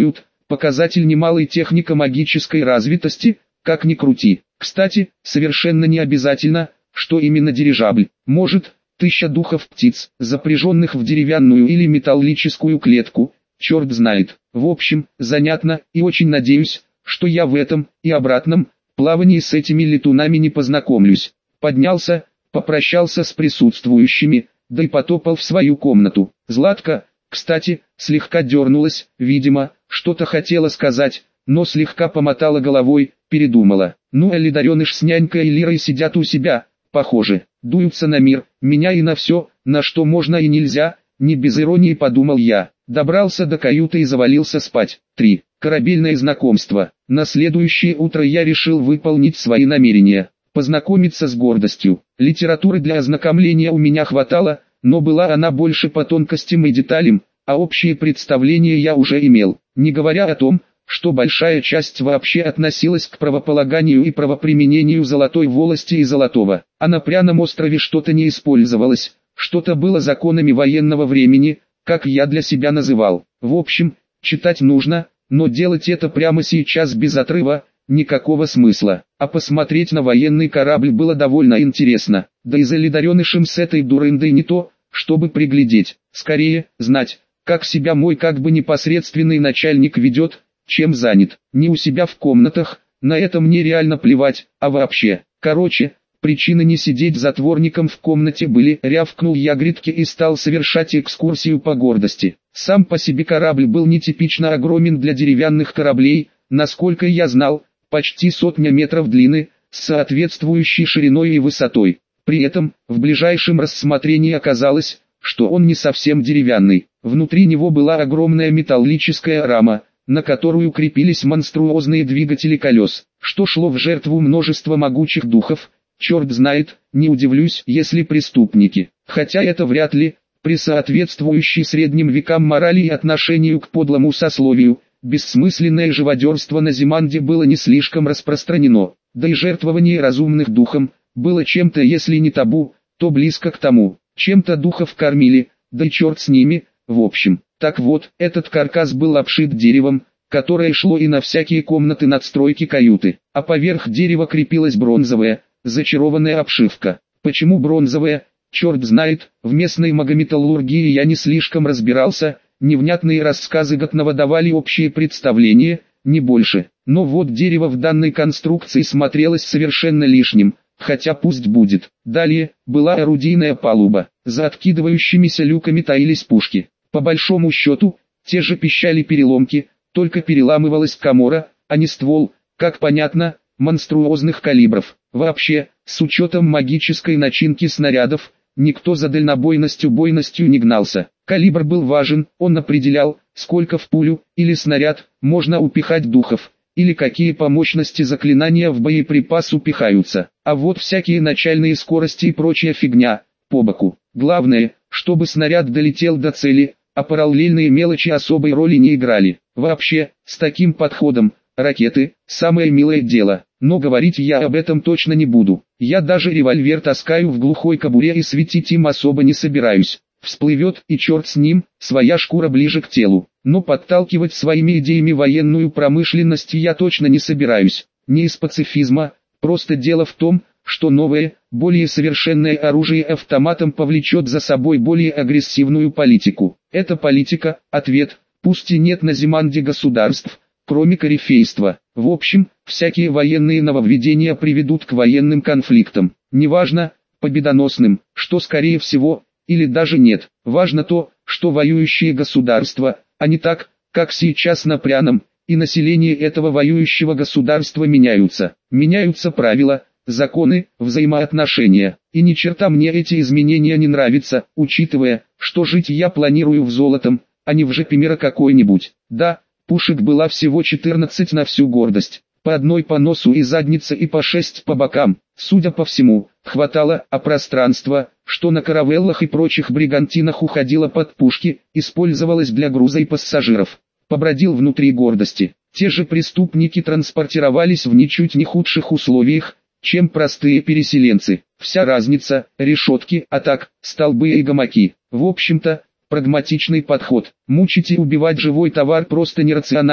Показатель немалой технико-магической развитости, как ни крути. Кстати, совершенно не обязательно, что именно дирижабль. Может, тысяча духов птиц, запряженных в деревянную или металлическую клетку, черт знает. В общем, занятно, и очень надеюсь, что я в этом и обратном плавании с этими летунами не познакомлюсь. Поднялся, попрощался с присутствующими, да и потопал в свою комнату. Златка, кстати, слегка дернулась, видимо, что-то хотела сказать, но слегка помотала головой, передумала. Ну а Лидареныш с нянькой и Лирой сидят у себя, похоже, дуются на мир, меня и на все, на что можно и нельзя, не без иронии подумал я. Добрался до каюты и завалился спать. три. Корабельное знакомство. На следующее утро я решил выполнить свои намерения. Познакомиться с гордостью. Литературы для ознакомления у меня хватало, но была она больше по тонкостям и деталям, а общее представление я уже имел, не говоря о том, что большая часть вообще относилась к правополаганию и правоприменению золотой волости и золотого, а на пряном острове что-то не использовалось, что-то было законами военного времени, как я для себя называл. В общем, читать нужно, но делать это прямо сейчас без отрыва, никакого смысла. А посмотреть на военный корабль было довольно интересно, да и за Лидаренышем с этой дурындой не то, чтобы приглядеть, скорее, знать, как себя мой как бы непосредственный начальник ведет, чем занят. Не у себя в комнатах, на это мне реально плевать, а вообще. Короче, причины не сидеть затворником в комнате были, рявкнул я Гритке и стал совершать экскурсию по гордости. Сам по себе корабль был нетипично огромен для деревянных кораблей, насколько я знал, почти сотня метров длины, с соответствующей шириной и высотой. При этом, в ближайшем рассмотрении оказалось, что он не совсем деревянный. Внутри него была огромная металлическая рама, на которую крепились монструозные двигатели колес, что шло в жертву множества могучих духов. Черт знает, не удивлюсь, если преступники, хотя это вряд ли, при соответствующей средним векам морали и отношению к подлому сословию, бессмысленное живодерство на Зиманде было не слишком распространено, да и жертвование разумных духом было чем-то, если не табу, то близко к тому, чем-то духов кормили, да и черт с ними, в общем. Так вот, этот каркас был обшит деревом, которое шло и на всякие комнаты надстройки каюты, а поверх дерева крепилась бронзовая, зачарованная обшивка. Почему бронзовая, черт знает, в местной магометаллургии я не слишком разбирался, невнятные рассказы Готнова давали общее представление, не больше. Но вот дерево в данной конструкции смотрелось совершенно лишним, хотя пусть будет. Далее, была орудийная палуба, за откидывающимися люками таились пушки. По большому счету, те же пищали-переломки, только переламывалась камора, а не ствол, как понятно, монструозных калибров. Вообще, с учетом магической начинки снарядов, никто за дальнобойностью-бойностью не гнался. Калибр был важен, он определял, сколько в пулю или снаряд можно упихать духов, или какие по мощности заклинания в боеприпас упихаются. А вот всякие начальные скорости и прочая фигня, по боку. Главное, чтобы снаряд долетел до цели, а параллельные мелочи особой роли не играли. Вообще, с таким подходом, ракеты – самое милое дело, но говорить я об этом точно не буду. Я даже револьвер таскаю в глухой кобуре и светить им особо не собираюсь. Всплывет и черт с ним, своя шкура ближе к телу. Но подталкивать своими идеями военную промышленность я точно не собираюсь. Не из пацифизма, просто дело в том, что новое, более совершенное оружие автоматом повлечет за собой более агрессивную политику. Эта политика – ответ, пусть и нет на Зиманде государств, кроме корифейства. В общем, всякие военные нововведения приведут к военным конфликтам. Неважно, победоносным, что скорее всего, или даже нет. Важно то, что воюющие государства, а не так, как сейчас на пряном, и население этого воюющего государства меняются. Меняются правила, законы, взаимоотношения. И ни черта мне эти изменения не нравятся, учитывая, что жить я планирую в золотом, а не в жопе мира какой-нибудь. Да, пушек была всего четырнадцать на всю гордость. По одной по носу и заднице и по шесть по бокам. Судя по всему, хватало, а пространство, что на каравеллах и прочих бригантинах уходило под пушки, использовалось для груза и пассажиров. Побродил внутри гордости. Те же преступники транспортировались в ничуть не худших условиях, чем простые переселенцы. Вся разница – решетки, а так, столбы и гамаки. В общем-то, прагматичный подход. Мучить и убивать живой товар просто нерационально,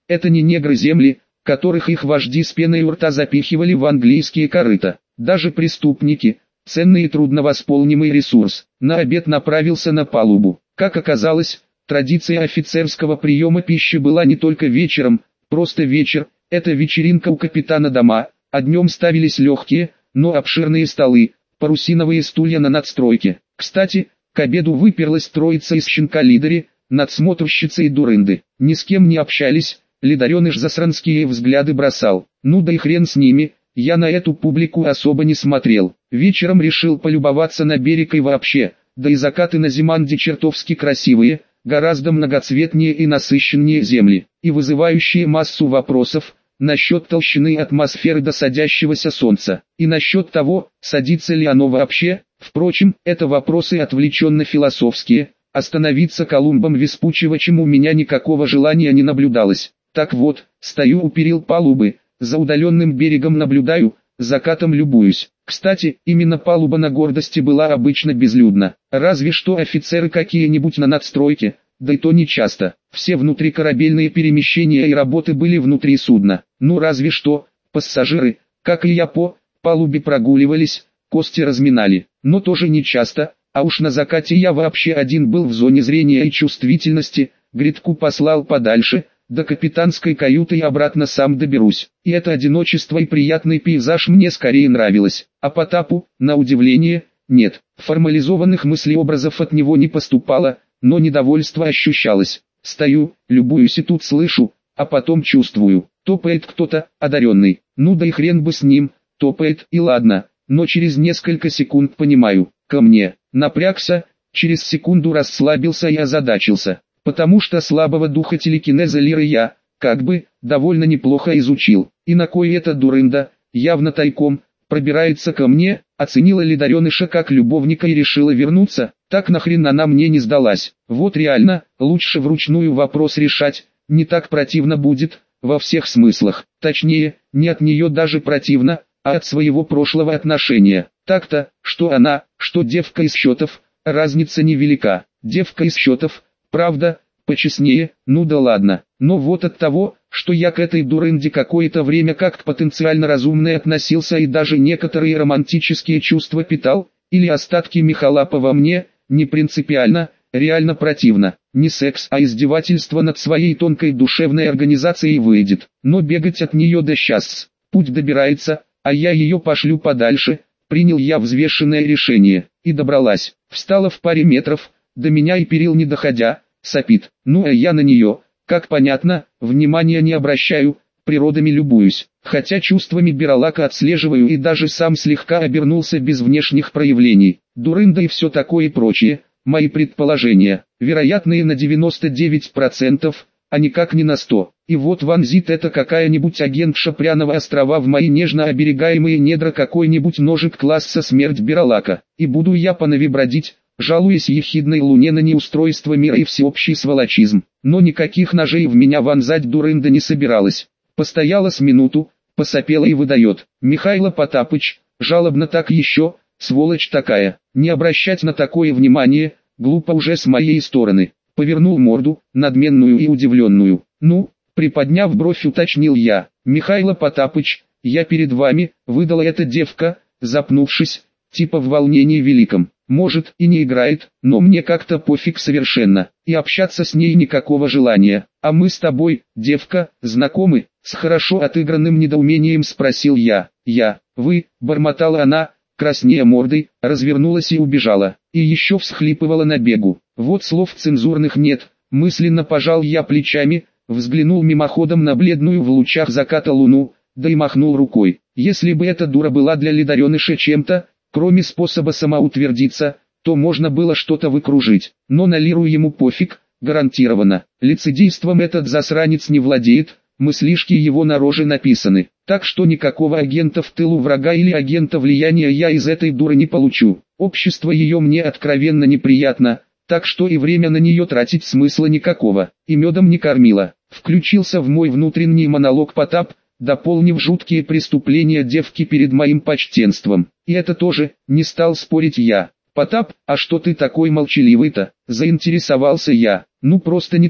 это не негры земли, которых их вожди с пеной у рта запихивали в английские корыта. Даже преступники, ценный и трудновосполнимый ресурс, на обед направился на палубу. Как оказалось, традиция офицерского приема пищи была не только вечером, просто вечер, это вечеринка у капитана дома, а днем ставились легкие, но обширные столы, парусиновые стулья на надстройке. Кстати, к обеду выперлась троица из щенка-лидери, надсмотрщицы и дурынды. Ни с кем не общались, лидареныш засранские взгляды бросал. Ну да и хрен с ними, я на эту публику особо не смотрел. Вечером решил полюбоваться на берег и вообще, да и закаты на Зиманде чертовски красивые, гораздо многоцветнее и насыщеннее земли, и вызывающие массу вопросов, насчет толщины атмосферы до садящегося солнца, и насчет того, садится ли оно вообще. Впрочем, это вопросы отвлеченно-философские, остановиться Колумбом Веспучевичем у меня никакого желания не наблюдалось. Так вот, стою у перил палубы, за удаленным берегом наблюдаю, закатом любуюсь. Кстати, именно палуба на Гордости была обычно безлюдна, разве что офицеры какие-нибудь на надстройке, да и то не часто. Все внутрикорабельные перемещения и работы были внутри судна. Ну разве что, пассажиры, как и я по палубе прогуливались, кости разминали, но тоже не часто, а уж на закате я вообще один был в зоне зрения и чувствительности, грядку послал подальше, до капитанской каюты и обратно сам доберусь. И это одиночество и приятный пейзаж мне скорее нравилось, а Потапу, на удивление, нет. Формализованных мыслеобразов от него не поступало, но недовольство ощущалось. Стою, любуюсь и тут слышу, а потом чувствую, топает кто-то, одаренный. Ну да и хрен бы с ним, топает и ладно, но через несколько секунд понимаю, ко мне. Напрягся, через секунду расслабился и озадачился, потому что слабого духа телекинеза Лиры я, как бы, довольно неплохо изучил. И на кой эта дурында, явно тайком, пробирается ко мне, оценила лидареныша как любовника и решила вернуться, так нахрен она мне не сдалась. Вот реально, лучше вручную вопрос решать, не так противно будет, во всех смыслах. Точнее, не от нее даже противно, а от своего прошлого отношения. Так-то, что она, что девка из счетов, разница невелика. Девка из счетов, правда, почестнее, ну да ладно. Но вот от того, что я к этой дурынде какое-то время как к потенциально разумной относился и даже некоторые романтические чувства питал, или остатки Михалапа во мне, не принципиально, реально противно. Не секс, а издевательство над своей тонкой душевной организацией выйдет. Но бегать от нее до счастья, путь добирается, а я ее пошлю подальше. Принял я взвешенное решение, и добралась. Встала в паре метров, до меня и перил не доходя, сопит. Ну а я на нее, как понятно, внимания не обращаю, природами любуюсь. Хотя чувствами Биролака отслеживаю и даже сам слегка обернулся без внешних проявлений. Дурында и все такое прочее, мои предположения, вероятные на девяносто девять процентов, а никак не на сто. И вот вонзит это какая-нибудь агентша Пряного острова в мои нежно оберегаемые недра какой-нибудь ножик класса смерть Биролака. И буду я по Нови бродить, жалуясь ехидной луне на неустройство мира и всеобщий сволочизм. Но никаких ножей в меня вонзать дурында не собиралась. Постояла с минуту, посопела и выдает: «Михайло Потапыч, жалобно так еще, сволочь такая, не обращать на такое внимание, глупо уже с моей стороны». Повернул морду, надменную и удивленную. «Ну?» — приподняв бровь, уточнил я. «Михайло Потапыч, я перед вами», — выдала эта девка, запнувшись, типа в волнении великом. «Может, и не играет, но мне как-то пофиг совершенно, и общаться с ней никакого желания. А мы с тобой, девка, знакомы?» — с хорошо отыгранным недоумением спросил я. «Я, вы», — бормотала она, краснея мордой, развернулась и убежала, и еще всхлипывала на бегу. Вот слов цензурных нет, мысленно пожал я плечами, взглянул мимоходом на бледную в лучах заката луну, да и махнул рукой. Если бы эта дура была для лидареныша чем-то, кроме способа самоутвердиться, то можно было что-то выкружить. Но на Лиру ему пофиг, гарантированно. Лицедейством этот засранец не владеет, мыслишки его на роже написаны. Так что никакого агента в тылу врага или агента влияния я из этой дуры не получу. Общество ее мне откровенно неприятно, так что и время на нее тратить смысла никакого. И медом не кормила. Включился в мой внутренний монолог Потап, дополнив жуткие преступления девки перед моим почтенством. И это тоже, не стал спорить я. «Потап, а что ты такой молчаливый-то?» — заинтересовался я. «Ну просто не то,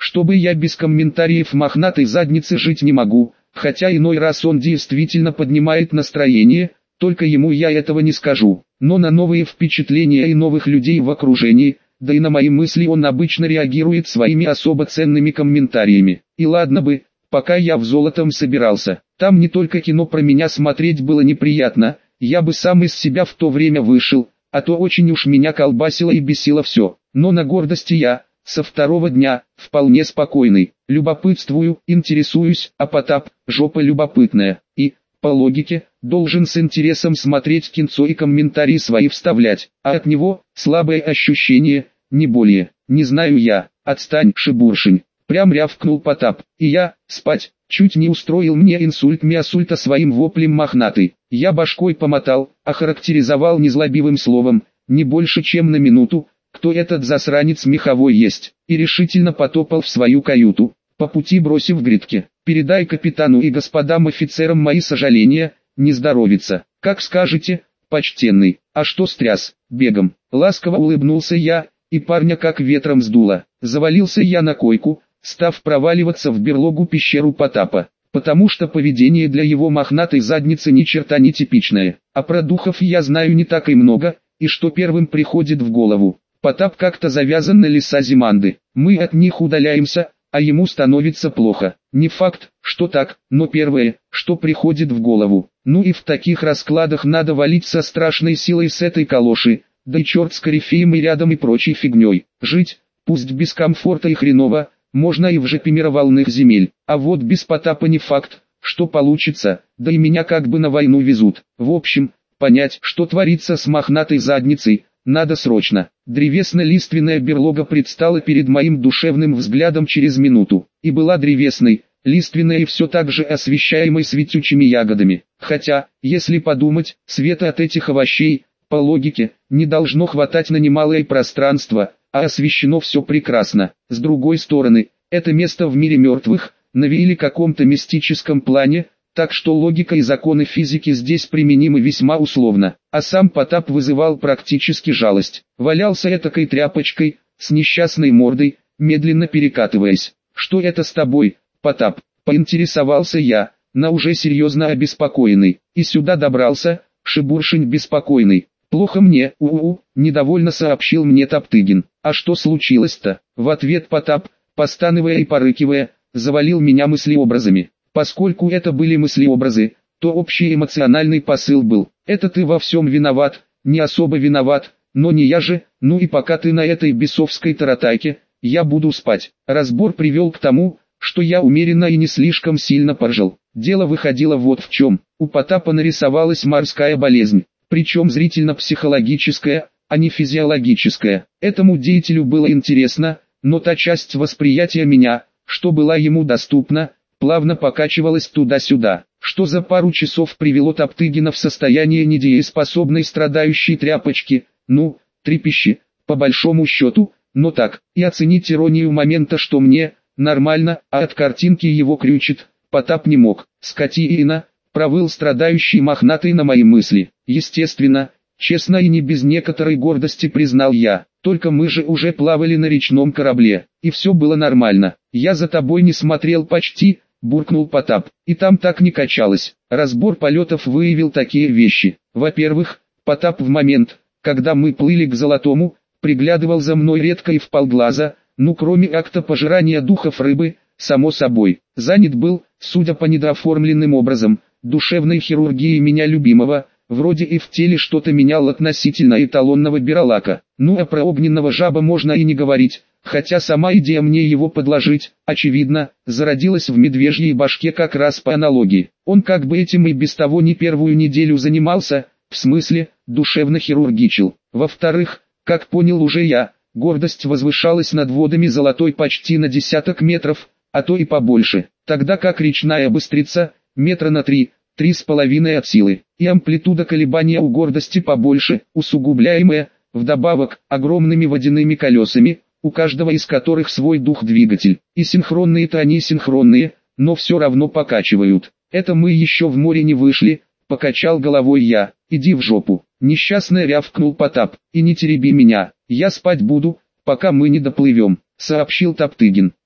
чтобы я без комментариев мохнатой задницы жить не могу, хотя иной раз он действительно поднимает настроение, только ему я этого не скажу. Но на новые впечатления и новых людей в окружении, да и на мои мысли он обычно реагирует своими особо ценными комментариями. И ладно бы, пока я в Золотом собирался, там не только кино про меня смотреть было неприятно, я бы сам из себя в то время вышел, а то очень уж меня колбасило и бесило все. Но на гордости я, со второго дня, вполне спокойный, любопытствую, интересуюсь, а Потап, жопа любопытная, и, по логике, должен с интересом смотреть кинцо и комментарии свои вставлять, а от него, слабое ощущение, не более. Не знаю я, отстань, шебуршень, прям рявкнул Потап, и я, спать, чуть не устроил мне инсульт-миасульта своим воплем мохнатый. Я башкой помотал, охарактеризовал незлобивым словом, не больше чем на минуту, кто этот засранец меховой есть, и решительно потопал в свою каюту, по пути бросив Гритке: передай капитану и господам офицерам мои сожаления, не здоровится. Как скажете, почтенный. А что стряс? Бегом. Ласково улыбнулся я, и парня как ветром сдуло. Завалился я на койку, став проваливаться в берлогу пещеру Потапа, потому что поведение для его мохнатой задницы ни черта не типичное. А про духов я знаю не так и много, и что первым приходит в голову: Потап как-то завязан на леса Зиманды. Мы от них удаляемся, а ему становится плохо. Не факт, что так, но первое, что приходит в голову. Ну и в таких раскладах надо валить со страшной силой с этой калоши, да и черт с корифеем и рядом и прочей фигней. Жить, пусть без комфорта и хреново, можно и в жопе мироволных земель, а вот без Потапа не факт, что получится, да и меня как бы на войну везут. В общем, понять, что творится с мохнатой задницей, надо срочно. Древесно-лиственная берлога предстала перед моим душевным взглядом через минуту, и была древесной, лиственной и все так же освещаемой светючими ягодами. Хотя, если подумать, света от этих овощей, по логике, не должно хватать на немалое пространство, а освещено все прекрасно. С другой стороны, это место в мире мертвых, на или каком-то мистическом плане, так что логика и законы физики здесь применимы весьма условно. А сам Потап вызывал практически жалость. Валялся этакой тряпочкой, с несчастной мордой, медленно перекатываясь. «Что это с тобой, Потап?» — поинтересовался я, на уже серьезно обеспокоенный. «И сюда добрался, шебуршень беспокойный». «Плохо мне, у-у-у», — недовольно сообщил мне Топтыгин. «А что случилось-то?» В ответ Потап, постановая и порыкивая, завалил меня мыслеобразами. Поскольку это были мыслеобразы, то общий эмоциональный посыл был: это ты во всем виноват, не особо виноват, но не я же, ну и пока ты на этой бесовской таратайке, я буду спать. Разбор привел к тому, что я умеренно и не слишком сильно поржал. Дело выходило вот в чем. У Потапа нарисовалась морская болезнь, причем зрительно-психологическая, а не физиологическая. Этому деятелю было интересно, но та часть восприятия меня, что была ему доступна, плавно покачивалась туда-сюда, что за пару часов привело Топтыгина в состояние недееспособной страдающей тряпочки, ну, трепещи, по большому счету, но так, и оценить иронию момента, что мне, нормально, а от картинки его крючит, Потап не мог. «Скотина», провыл страдающий мохнатый на мои мысли. Естественно, честно и не без некоторой гордости признал я, только мы же уже плавали на речном корабле, и все было нормально. «Я за тобой не смотрел почти», — буркнул Потап, — «и там так не качалось». Разбор полетов выявил такие вещи. Во-первых, Потап в момент, когда мы плыли к Золотому, приглядывал за мной редко и вполглаза, ну кроме акта пожирания духов рыбы, само собой. Занят был, судя по недооформленным образом, душевной хирургией меня любимого, вроде и в теле что-то менял относительно эталонного Биролака. Ну а про огненного жаба можно и не говорить. Хотя сама идея мне его подложить, очевидно, зародилась в медвежьей башке как раз по аналогии. Он как бы этим и без того не первую неделю занимался, в смысле, душевно хирургичил. Во-вторых, как понял уже я, гордость возвышалась над водами Золотой почти на десяток метров, а то и побольше, тогда как речная быстрица, метра на три, три с половиной от силы, и амплитуда колебания у гордости побольше, усугубляемая, вдобавок, огромными водяными колесами, у каждого из которых свой дух-двигатель, и синхронные-то они синхронные, но все равно покачивают. Это мы еще в море не вышли, покачал головой я. «Иди в жопу», — несчастно рявкнул Потап, — «и не тереби меня, я спать буду, пока мы не доплывем», — сообщил Топтыгин.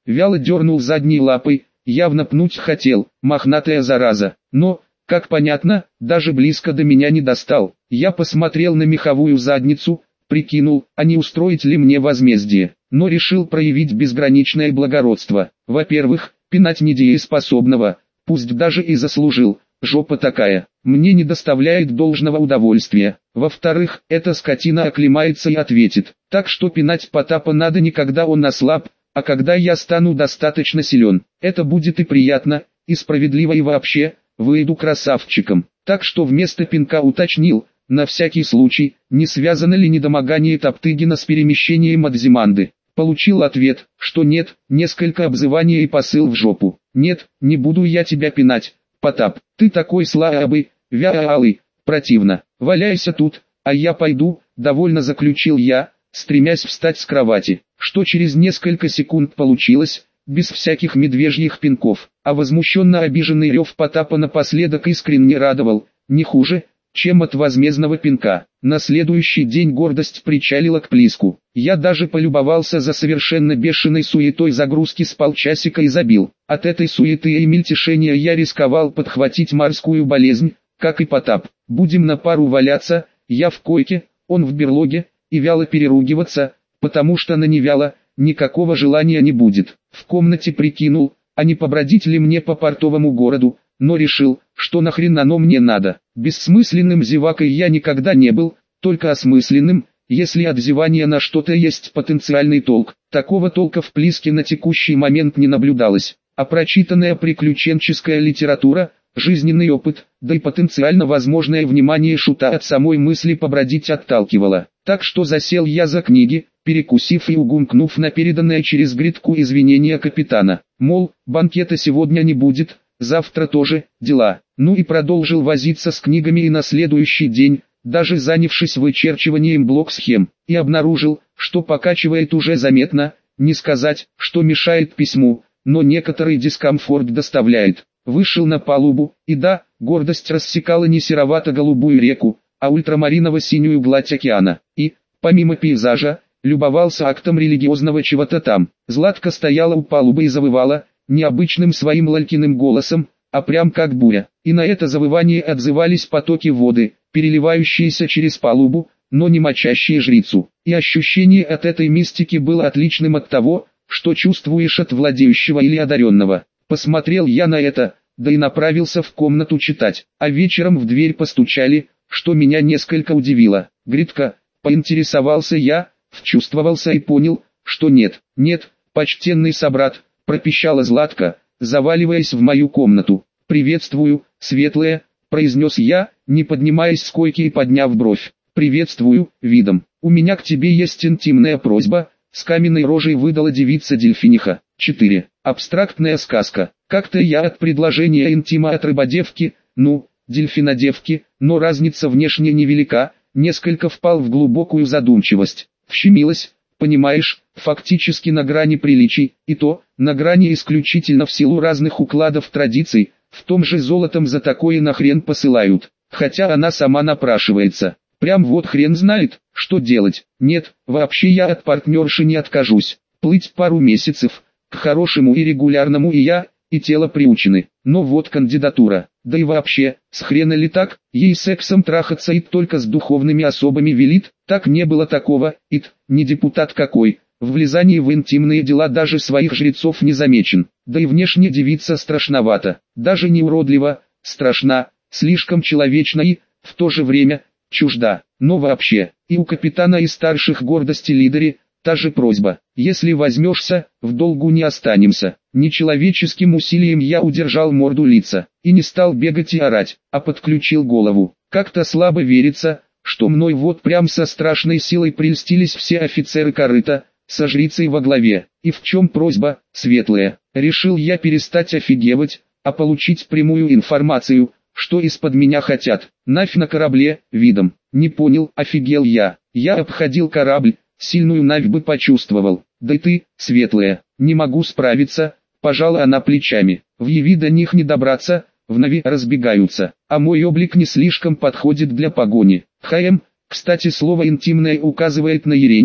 вяло дернул задней лапой, явно пнуть хотел, мохнатая зараза, но, как понятно, даже близко до меня не достал. Я посмотрел на меховую задницу, прикинул, а не устроить ли мне возмездие, но решил проявить безграничное благородство. Во-первых, пинать недееспособного, пусть даже и заслужил, жопа такая, мне не доставляет должного удовольствия. Во-вторых, эта скотина оклемается и ответит, так что пинать Потапа надо не когда он ослаб, а когда я стану достаточно силен. Это будет и приятно, и справедливо, и вообще, выйду красавчиком. Так что вместо пинка уточнил, на всякий случай, не связано ли недомогание Топтыгина с перемещением от Зиманды. Получил ответ, что нет, несколько обзываний и посыл в жопу. Нет, не буду я тебя пинать, Потап, ты такой слабый, вялый, противно. Валяйся тут, а я пойду, довольно заключил я, стремясь встать с кровати, что через несколько секунд получилось, без всяких медвежьих пинков, а возмущенно обиженный рев Потапа напоследок искренне радовал, не хуже, чем от возмездного пинка. На следующий день гордость причалила к Плиску. Я даже полюбовался за совершенно бешеной суетой загрузки с полчасика и забил. От этой суеты и мельтешения я рисковал подхватить морскую болезнь, как и Потап. Будем на пару валяться, я в койке, он в берлоге, и вяло переругиваться, потому что на невяло, никакого желания не будет. В комнате прикинул, а не побродить ли мне по портовому городу, но решил, что нахрен оно мне надо. Бессмысленным зевакой я никогда не был, только осмысленным, если от зевания на что-то есть потенциальный толк. Такого толка в Плиске на текущий момент не наблюдалось, а прочитанная приключенческая литература, жизненный опыт, да и потенциально возможное внимание шута от самой мысли побродить отталкивало. Так что засел я за книги, перекусив и угумкнув на переданное через грядку извинения капитана. Мол, банкета сегодня не будет, завтра тоже, дела. Ну и продолжил возиться с книгами и на следующий день, даже занявшись вычерчиванием блок-схем, и обнаружил, что покачивает уже заметно, не сказать, что мешает письму, но некоторый дискомфорт доставляет. Вышел на палубу, и да, гордость рассекала не серовато-голубую реку, а ультрамариново-синюю гладь океана, и, помимо пейзажа, любовался актом религиозного чего-то там. Златка стояла у палубы и завывала, необычным своим лалькиным голосом, а прям как буря, и на это завывание отзывались потоки воды, переливающиеся через палубу, но не мочащие жрицу. И ощущение от этой мистики было отличным от того, что чувствуешь от владеющего или одаренного. Посмотрел я на это, да и направился в комнату читать, а вечером в дверь постучали, что меня несколько удивило. Гридка, поинтересовался я, вчувствовался и понял, что нет, нет, почтенный собрат, пропищала Златка, заваливаясь в мою комнату. «Приветствую, светлая», — произнес я, не поднимаясь с койки и подняв бровь. «Приветствую, видом. У меня к тебе есть интимная просьба», — с каменной рожей выдала девица Дельфиниха. четыре. Абстрактная сказка. Как-то я от предложения интима от рыбодевки, ну, дельфинодевки, но разница внешне невелика, несколько впал в глубокую задумчивость. Вщемилась, понимаешь, фактически на грани приличий, и то, на грани исключительно в силу разных укладов традиций, в том же золотом за такое нахрен посылают, хотя она сама напрашивается. Прям вот хрен знает, что делать. Нет, вообще я от партнерши не откажусь. Плыть пару месяцев, к хорошему и регулярному и я, и тело приучены. Но вот кандидатура. Да и вообще, с хрена ли так, ей сексом трахаться и только с духовными особами велит, так не было такого, ит, не депутат какой. В влезании в интимные дела даже своих жрецов не замечен. Да и внешне девица страшновата, даже не уродлива, страшна, слишком человечна и, в то же время, чужда. Но вообще, и у капитана и старших гордости лидери, та же просьба. Если возьмешься, в долгу не останемся. Нечеловеческим усилием я удержал морду лица, и не стал бегать и орать, а подключил голову. Как-то слабо верится, что мной вот прям со страшной силой прельстились все офицеры корыта, со жрицей во главе. И в чем просьба, светлая? Решил я перестать офигевать, а получить прямую информацию, что из-под меня хотят. Навь на корабле, видом. Не понял, офигел я. Я обходил корабль, сильную навь бы почувствовал. Да и ты, светлая, не могу справиться, пожала она плечами. В яви до них не добраться, в нави разбегаются, а мой облик не слишком подходит для погони. Хм, кстати, слово интимное указывает на ярение,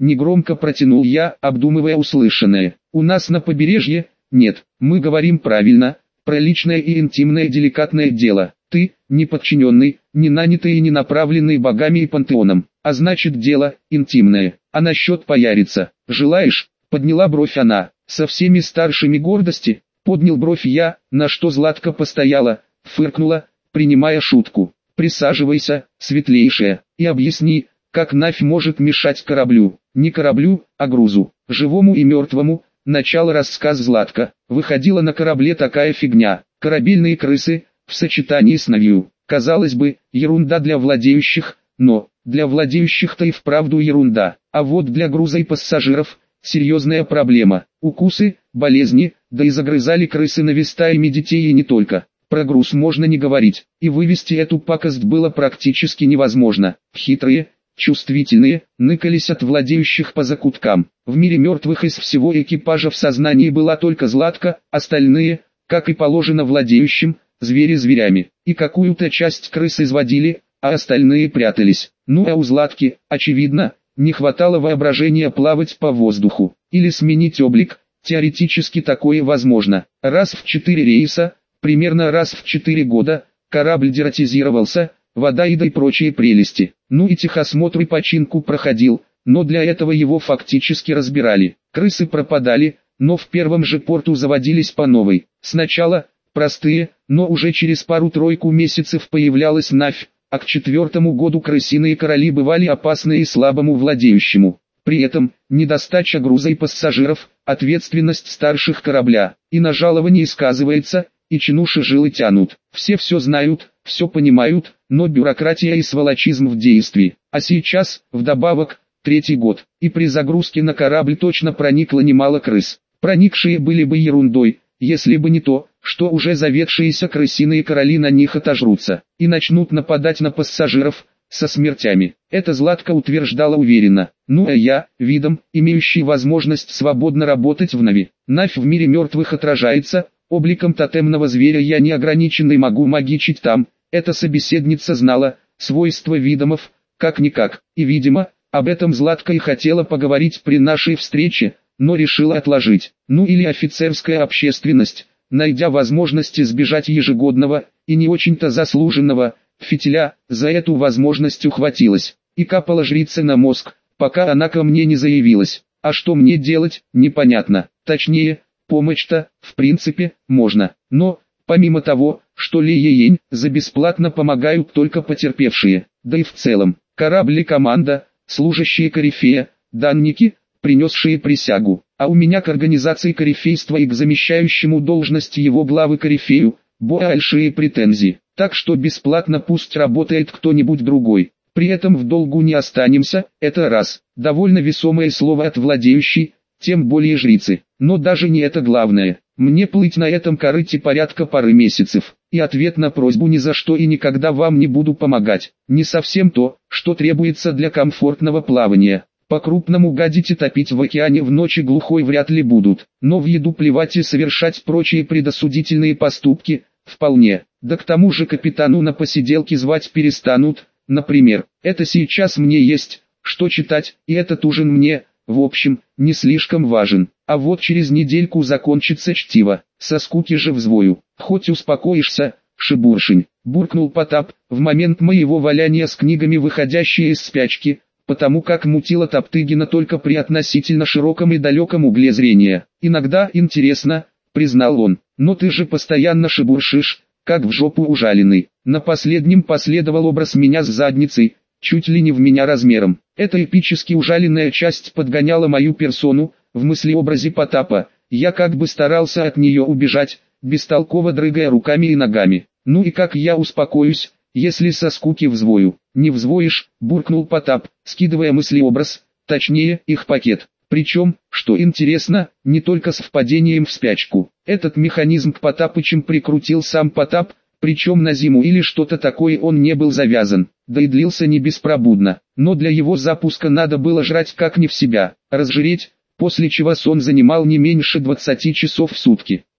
негромко протянул я, обдумывая услышанное. У нас на побережье, нет, мы говорим правильно, про личное и интимное деликатное дело. Ты, не подчиненный, не нанятый и не направленный богами и пантеоном, а значит дело, интимное. А насчет пояриться, желаешь? Подняла бровь она, со всеми старшими гордости, поднял бровь я, на что Златка постояла, фыркнула, принимая шутку. Присаживайся, светлейшая, и объясни, как Навь может мешать кораблю, не кораблю, а грузу, живому и мертвому. Начало рассказ Златка. Выходила на корабле такая фигня, корабельные крысы, в сочетании с Навью. Казалось бы, ерунда для владеющих, но, для владеющих-то и вправду ерунда, а вот для груза и пассажиров, серьезная проблема. Укусы, болезни, да и загрызали крысы Нави стаями детей и не только. Про груз можно не говорить, и вывести эту пакость было практически невозможно. Хитрые, чувствительные, ныкались от владеющих по закуткам. В мире мертвых из всего экипажа в сознании была только Златка, остальные, как и положено владеющим, звери зверями. И какую-то часть крыс изводили, а остальные прятались. Ну а у Златки, очевидно, не хватало воображения плавать по воздуху, или сменить облик, теоретически такое возможно. Раз в четыре рейса, примерно раз в четыре года, корабль дератизировался, вода и да и прочие прелести. Ну и техосмотр и починку проходил, но для этого его фактически разбирали. Крысы пропадали, но в первом же порту заводились по новой. Сначала, простые, но уже через пару-тройку месяцев появлялась Навь, а к четвертому году крысиные короли бывали опасны и слабому владеющему. При этом, недостача груза и пассажиров, ответственность старших корабля, и на жаловании сказывается, и чинуши жилы тянут. Все все знают, все понимают, но бюрократия и сволочизм в действии. А сейчас, вдобавок, третий год, и при загрузке на корабль точно проникло немало крыс. Проникшие были бы ерундой, если бы не то, что уже заведшиеся крысиные короли на них отожрутся, и начнут нападать на пассажиров, со смертями. Это Златка утверждала уверенно. Ну а я, видом, имеющий возможность свободно работать в Нави. Навь в мире мертвых отражается, обликом тотемного зверя я неограниченный могу магичить там. Эта собеседница знала, свойства видомов, как-никак, и видимо, об этом Златка и хотела поговорить при нашей встрече, но решила отложить. Ну или офицерская общественность, найдя возможность избежать ежегодного, и не очень-то заслуженного, фитиля, за эту возможность ухватилась, и капала жрица на мозг, пока она ко мне не заявилась. А что мне делать, непонятно. Точнее, помощь-то, в принципе, можно. Но, помимо того, что Ле-Ень, за бесплатно помогают только потерпевшие, да и в целом, корабль и команда, служащие корифея, данники, принесшие присягу. А у меня к организации корифейства и к замещающему должности его главы корифею, большие претензии. Так что бесплатно пусть работает кто-нибудь другой. При этом в долгу не останемся, это раз. Довольно весомое слово от владеющей, тем более жрицы. Но даже не это главное. Мне плыть на этом корыте порядка пары месяцев. И ответ на просьбу ни за что и никогда вам не буду помогать. Не совсем то, что требуется для комфортного плавания. По-крупному гадить и топить в океане в ночи глухой вряд ли будут. Но в еду плевать и совершать прочие предосудительные поступки – вполне. Да к тому же капитану на посиделки звать перестанут, например. Это сейчас мне есть, что читать, и этот ужин мне, в общем, не слишком важен. А вот через недельку закончится чтиво, со скуки же взвою. Хоть успокоишься, шебуршень, буркнул Потап, в момент моего валяния с книгами выходящие из спячки, потому как мутила Топтыгина только при относительно широком и далеком угле зрения. Иногда интересно, признал он, но ты же постоянно шебуршишь, как в жопу ужаленный. На последнем последовал образ меня с задницей, чуть ли не в меня размером. Эта эпически ужаленная часть подгоняла мою персону, в мыслеобразе Потапа. Я как бы старался от нее убежать, бестолково дрыгая руками и ногами. Ну и как я успокоюсь, если со скуки взвою? Не взвоишь, буркнул Потап, скидывая мыслеобраз, точнее, их пакет. Причем, что интересно, не только с впадением в спячку. Этот механизм к Потапычам прикрутил сам Потап, причем на зиму или что-то такое он не был завязан, да и длился не беспробудно. Но для его запуска надо было жрать как не в себя, разжиреть, после чего сон занимал не меньше двадцати часов в сутки.